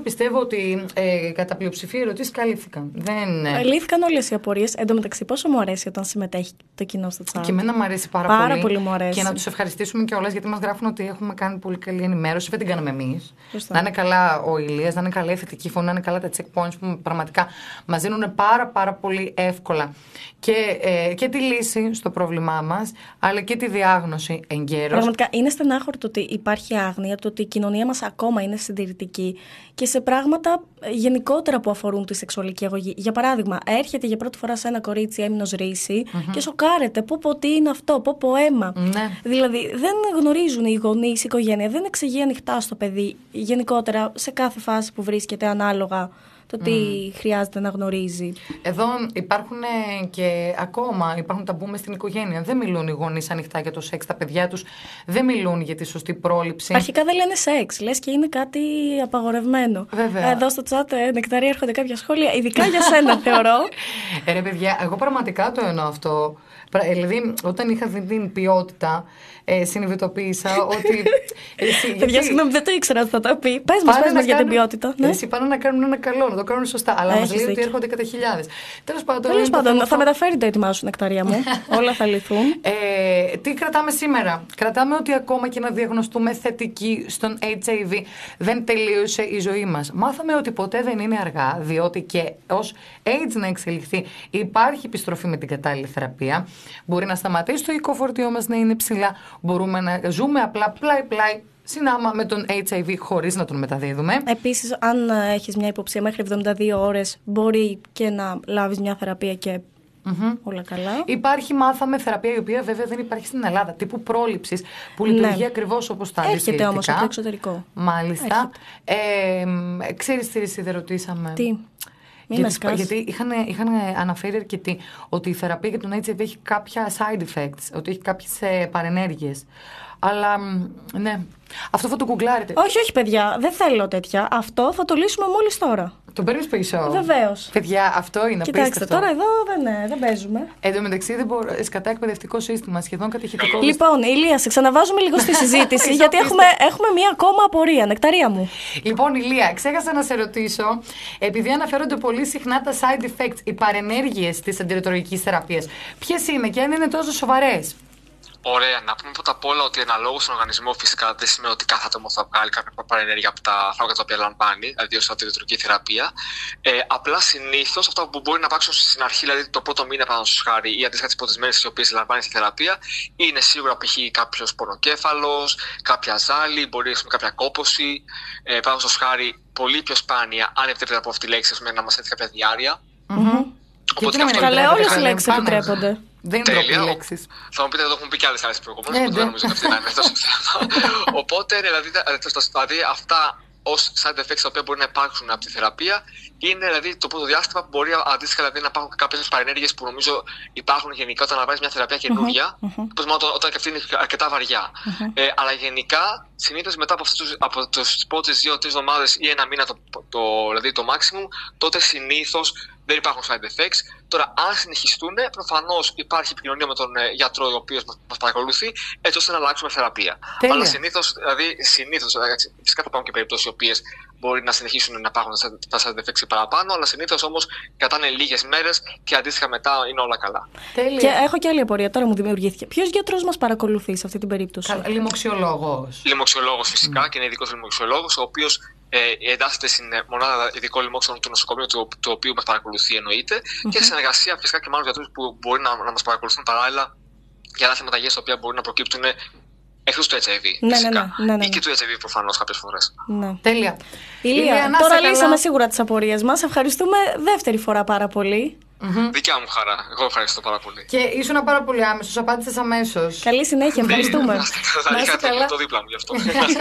ότι ε, κατά πλειοψηφία ερωτήσεις καλύφθηκαν. Δεν... Λύθηκαν όλες οι απορίες. Εν τω μεταξύ, πόσο μου αρέσει όταν συμμετέχει το κοινό στο chat. Και εμένα μου αρέσει πάρα, πάρα πολύ. πολύ μου αρέσει. Και να τους ευχαριστήσουμε κιόλας, γιατί μας γράφουν ότι έχουμε κάνει πολύ καλή ενημέρωση. Δεν την κάναμε εμείς. Να είναι καλά ο Ηλίας, να είναι καλά η θετική φωνή, να είναι καλά τα checkpoints που πραγματικά μας δίνουν πάρα, πάρα πολύ εύκολα και, ε, και τη λύση στο πρόβλημά μας, αλλά και τη διάγνωση εγκαίρως. Πραγματικά είναι στενάχωρητο το ότι υπάρχει άγνοια, το ότι η κοινωνία μας ακόμα είναι συντηρητική και σε πράγματα γενικότερα που αφορούν τη σεξουαλική αγωγή. Για παράδειγμα, έρχεται για πρώτη φορά σε ένα κορίτσι έμεινος ρίση mm-hmm. και σοκάρεται. Πω πω τι είναι αυτό, πω πω αίμα. Ναι. Δηλαδή δεν γνωρίζουν οι γονείς, η οικογένεια, δεν εξηγεί ανοιχτά στο παιδί γενικότερα σε κάθε φάση που βρίσκεται ανάλογα το τι mm. χρειάζεται να γνωρίζει. Εδώ υπάρχουν και ακόμα υπάρχουν ταμπού μες στην οικογένεια. Δεν μιλούν οι γονείς ανοιχτά για το σεξ. Τα παιδιά τους δεν μιλούν για τη σωστή πρόληψη. Αρχικά δεν λένε σεξ. Λες και είναι κάτι απαγορευμένο. Βέβαια. Εδώ στο chat, ε, Νεκταρία, έρχονται κάποια σχόλια. Ειδικά για σένα, θεωρώ. Ε, ρε παιδιά, εγώ πραγματικά το εννοώ αυτό. Δηλαδή, όταν είχα δει την ποιότητα, ε, συνειδητοποίησα ότι. Παιδιά, συγγνώμη, δεν το ήξερα ότι θα τα πει. Πες μας, πες μας για την ποιότητα. Ναι. Εσύ πάνε να κάνουν ένα καλό, να το κάνουν σωστά. Αλλά μας λέει ότι έρχονται κατά χιλιάδες. Τέλος πάντων, Τέλος πάντων, θα μεταφέρει το έτοιμά σου, Νεκταρία μου. Όλα θα λυθούν. Ε, τι κρατάμε σήμερα? Κρατάμε ότι ακόμα και να διαγνωστούμε θετική στον έιτς άι βι δεν τελείωσε η ζωή μας. Μάθαμε ότι ποτέ δεν είναι αργά, διότι και ως AIDS να εξελιχθεί υπάρχει επιστροφή με την κατάλληλη θεραπεία. Μπορεί να σταματήσει το οικοφορτίο μας να είναι ψηλά. Μπορούμε να ζούμε απλά πλάι-πλάι συνάμα με τον έιτς άι βι χωρίς να τον μεταδίδουμε. Επίσης, αν έχεις μια υποψία μέχρι εβδομήντα δύο ώρες, μπορεί και να λάβεις μια θεραπεία και mm-hmm. όλα καλά. Υπάρχει, μάθαμε, θεραπεία η οποία βέβαια δεν υπάρχει στην Ελλάδα, τύπου πρόληψης, που λειτουργεί ναι. ακριβώς όπως τα άλλα. Έρχεται όμως από το εξωτερικό. Μάλιστα. Ε, ξέρεις τι εσύ δεν ρωτήσαμε? Τι? Γιατί, γιατί είχαν, είχαν αναφέρει αρκετοί ότι η θεραπεία για τον έιτς άι βι έχει κάποια side effects, ότι έχει κάποιες ε, παρενέργειες. Αλλά, ναι, αυτό θα το γκουγκλάρετε. Όχι, όχι, παιδιά, δεν θέλω τέτοια. Αυτό θα το λύσουμε μόλις τώρα. Το παίρνεις πίσω? Βεβαίως. Παιδιά, αυτό είναι απίστευτο. Κοιτάξτε, τώρα εδώ δεν, δεν παίζουμε. Εν τω μεταξύ, δεν μπορώ, σκατά εκπαιδευτικό σύστημα, σχεδόν κατηχητικό. Λοιπόν, Ηλία, σε ξαναβάζουμε λίγο στη συζήτηση, γιατί έχουμε, έχουμε μία ακόμα απορία. Νεκταρία μου. Λοιπόν, Ηλία, ξέχασα να σε ρωτήσω, επειδή αναφέρονται πολύ συχνά τα side effects, οι παρενέργειες της αντιρετροϊκής θεραπείας, ποιες είναι και αν είναι τόσο σοβαρές? Ωραία. Να πούμε πρώτα απ' όλα ότι αναλόγως στον οργανισμό φυσικά δεν σημαίνει ότι κάθε άτομο θα βγάλει κάποια παρενέργεια από τα φάρμακα τα οποία λαμβάνει, δηλαδή ως αντιρετροϊκή θεραπεία. Ε, απλά συνήθως αυτά που μπορεί να υπάρξουν στην αρχή, δηλαδή το πρώτο μήνα πάνω στους χάρη ή αντίστοιχα τις πρώτες μέρες στις οποίες λαμβάνει τη θεραπεία, είναι σίγουρα π.χ. κάποιος πονοκέφαλος, κάποια ζάλη, μπορεί να κάποια κόπωση. Ε, πάνω στους χάρη, πολύ πιο σπάνια, αν επιτρέπεται από αυτή τη λέξη, να μας έρθει κάποια διάρρεια. Mm-hmm. Οπότε και αυτό καλά, όλες οι λέξεις επιτρέπονται. Δεν είναι τρόποι λέξεις. Θα μου πείτε, εδώ έχουμε πει και άλλες άλλες προηγούμενες, που δεν νομίζω ότι αυτή να είναι τόσο αυτό. Οπότε, δηλαδή, δηλαδή, αυτά ως side effects τα οποία μπορεί να υπάρξουν από τη θεραπεία είναι δηλαδή το πρώτο διάστημα που μπορεί αντίστοιχα δηλαδή, να υπάρχουν κάποιες παρενέργειες που νομίζω υπάρχουν γενικά όταν αναβάζεις μια θεραπεία καινούργια, mm-hmm. όταν, όταν και αυτή είναι αρκετά βαριά. Mm-hmm. Ε, αλλά γενικά, συνήθως μετά από, αυτούς, από τις πρώτες δύο-τρεις εβδομάδες ή ένα μήνα, το, το, δηλαδή το maximum, τότε συνήθως δεν υπάρχουν side effects. Τώρα, αν συνεχιστούν, προφανώς υπάρχει επικοινωνία με τον ε, γιατρό ο οποίος μας παρακολουθεί, έτσι ώστε να αλλάξουμε θεραπεία. Τέλεια. Αλλά συνήθως, δηλαδή, συνήθως, φυσικά θα υπάρχουν και περιπτώσεις οι οποίες μπορεί να συνεχίσουν να υπάρχουν τα side effects παραπάνω, αλλά συνήθως όμως κρατάνε λίγες μέρες και αντίστοιχα μετά είναι όλα καλά. Τέλεια. Και έχω και άλλη απορία, τώρα μου δημιουργήθηκε. Ποιος γιατρός μας παρακολουθεί σε αυτή την περίπτωση? Λοιμοξιολόγος. Λοιμοξιολόγος φυσικά mm. και είναι ειδικός λοιμοξιολόγος, ο οποίος ε, εντάσσεται στην μονάδα ειδικών λοιμόξεων του νοσοκομείου, του, του οποίου μας παρακολουθεί εννοείται, mm-hmm. και συνεργασία φυσικά και με άλλους γιατρούς που μπορεί να, να μας παρακολουθούν παράλληλα για άλλα θέματα υγείας τα οποία μπορεί να προκύπτουν εκτός του έιτς άι βι, ναι, φυσικά. Ναι, ναι, ναι, ναι. Ή και του έιτς άι βι προφανώς κάποιες φορές. Ναι. Τέλεια. Ηλία, Ηλία τώρα καλά. Λύσαμε σίγουρα τις απορίες μας. Ευχαριστούμε δεύτερη φορά πάρα πολύ. Mm-hmm. Δικιά μου χαρά. Εγώ ευχαριστώ πάρα πολύ. Και ήσουν πάρα πολύ άμεσος, απάντησες αμέσως. Καλή συνέχεια, ευχαριστούμε. Θα είχα το δίπλα μου γι' αυτό.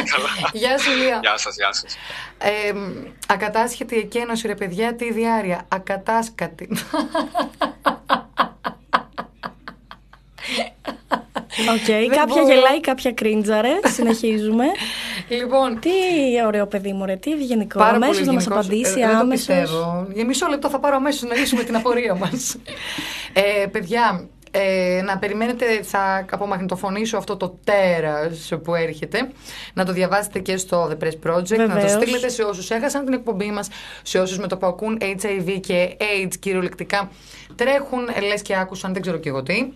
Γεια σου, Ηλία. Γεια σας, γεια σας. Ε, ακατάσχετη εκένωση, ρε παιδιά, τι διάρκεια. Ακατάσκατη. Οκ, okay, κάποια μπορώ. Γελάει, κάποια κρίντζαρε. Συνεχίζουμε. Λοιπόν, τι ωραίο παιδί μου, ρε, τι ευγενικό. Αμέσως να μας απαντήσει, ε, άμεσως. Για μισό λεπτό θα πάρω αμέσως να λύσουμε την απορία μας. Ε, παιδιά, Ε, να περιμένετε, θα απομαγνητοφωνήσω αυτό το τέρας που έρχεται. Να το διαβάσετε και στο The Press Project. Βεβαίως. Να το στείλετε σε όσους έχασαν την εκπομπή μας, σε όσους με το που ακούν έιτς άι βι και AIDS κυριολεκτικά τρέχουν, λες και άκουσαν, δεν ξέρω και εγώ τι.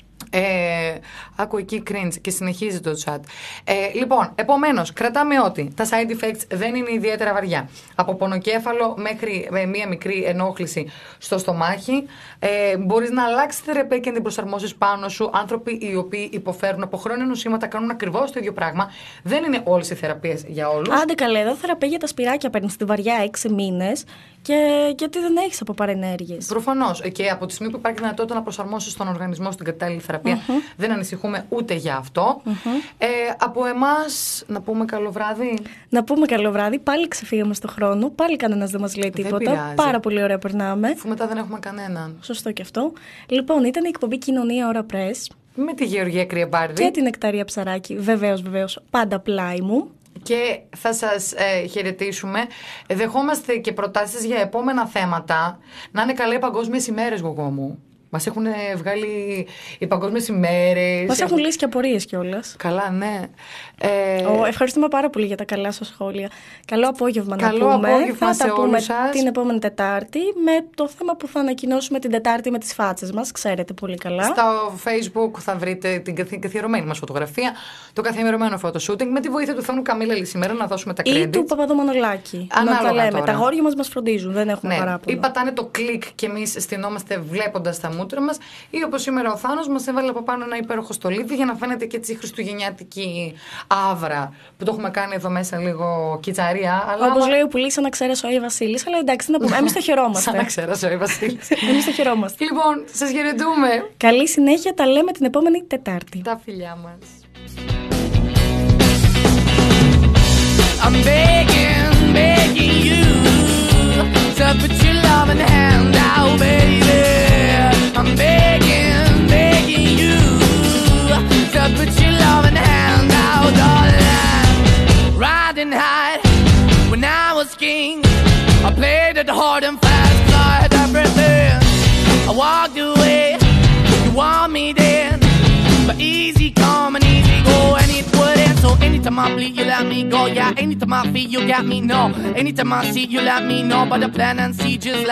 Ε, άκου εκεί cringe και συνεχίζει το chat. Ε, λοιπόν, επομένως, κρατάμε ότι τα side effects δεν είναι ιδιαίτερα βαριά. Από πονοκέφαλο μέχρι ε, μία μικρή ενόχληση στο στομάχι. Ε, μπορείς να αλλάξεις θεραπεία και να την προσαρμόσεις πάνω σου. Άνθρωποι οι οποίοι υποφέρουν από χρόνια νοσήματα κάνουν ακριβώς το ίδιο πράγμα. Δεν είναι όλες οι θεραπείες για όλους. Άντε καλέ, εδώ θεραπεία για τα σπυράκια παίρνεις τη βαριά έξι μήνες. Και γιατί δεν έχεις από παρενέργειες. Προφανώς. Και από τη στιγμή που υπάρχει δυνατότητα να προσαρμόσεις τον οργανισμό στην κατάλληλη θεραπεία, mm-hmm. δεν ανησυχούμε ούτε για αυτό. Mm-hmm. Ε, από εμάς, να πούμε καλό βράδυ. Να πούμε καλό βράδυ. Πάλι ξεφύγαμε στο χρόνο. Πάλι κανένας δεν μας λέει τίποτα. Πάρα πολύ ωραία περνάμε. Αφού μετά δεν έχουμε κανέναν. Σωστό και αυτό. Λοιπόν, ήταν η εκπομπή Κοινωνία Ώρα Press. Με τη Γεωργία Κρυεμπάρδη. Και την Νεκταρία Ψαράκη. Βεβαίως, βεβαίως. Πάντα πλάι μου. Και θα σας ε, χαιρετήσουμε. Δεχόμαστε και προτάσεις για επόμενα θέματα. Να είναι καλά οι παγκόσμιες ημέρες, γογό μου. Μας έχουν βγάλει οι παγκόσμιες ημέρες. Μας έχουν λύσει και απορίες κιόλας. Καλά, ναι. Ε... Oh, ευχαριστούμε πάρα πολύ για τα καλά σας σχόλια. Καλό απόγευμα Καλό να πούμε. απόγευμα θα σε τα πούμε σας. την επόμενη Τετάρτη με το θέμα που θα ανακοινώσουμε την Τετάρτη με τις φάτσες μας. Ξέρετε πολύ καλά. Στο Facebook θα βρείτε την καθιερωμένη μας φωτογραφία, το καθιερωμένο photoshootting με τη βοήθεια του Θάνου Καμίλα σήμερα να δώσουμε τα credits. Ή του Παπαδομανολάκη. Ανάλογα να τα λέμε. τώρα. Τα αγόρια μας μας φροντίζουν. Δεν έχουμε ναι. παράπονο. Ή πατάνε το κλικ και εμείς στυνόμαστε βλέποντας τα μούτρα μας. Ή όπως σήμερα ο Θάνος μας έβαλε από πάνω ένα υπέροχο στολίδι για να φαίνεται και έτσι η χριστουγεννιάτικη άβρα που το έχουμε κάνει εδώ μέσα λίγο κιτσαρία. Όπως άμα... λέει ο Πουλής, σαν να ξέρεις ο Άι Βασίλης, αλλά εντάξει, να πούμε. Εμείς το χαιρόμαστε. Σαν να ξέρεις ο Άι Βασίλης. Εμείς το χαιρόμαστε. Λοιπόν, σας χαιρετούμε. Καλή συνέχεια, τα λέμε την επόμενη Τετάρτη. Τα φιλιά μας. I'm begging, begging you to put your loving hand out, baby. I'm begging, begging you to put your loving hand out, darling. Riding high when I was king, I played it hard and fast, 'cause I had everything. I walked away, you want me then, but easy come and easy go, and it wouldn't. So anytime I bleed, you let me go. Yeah, anytime I feel, you got me. No, anytime I see, you let me know. But the plan and see just.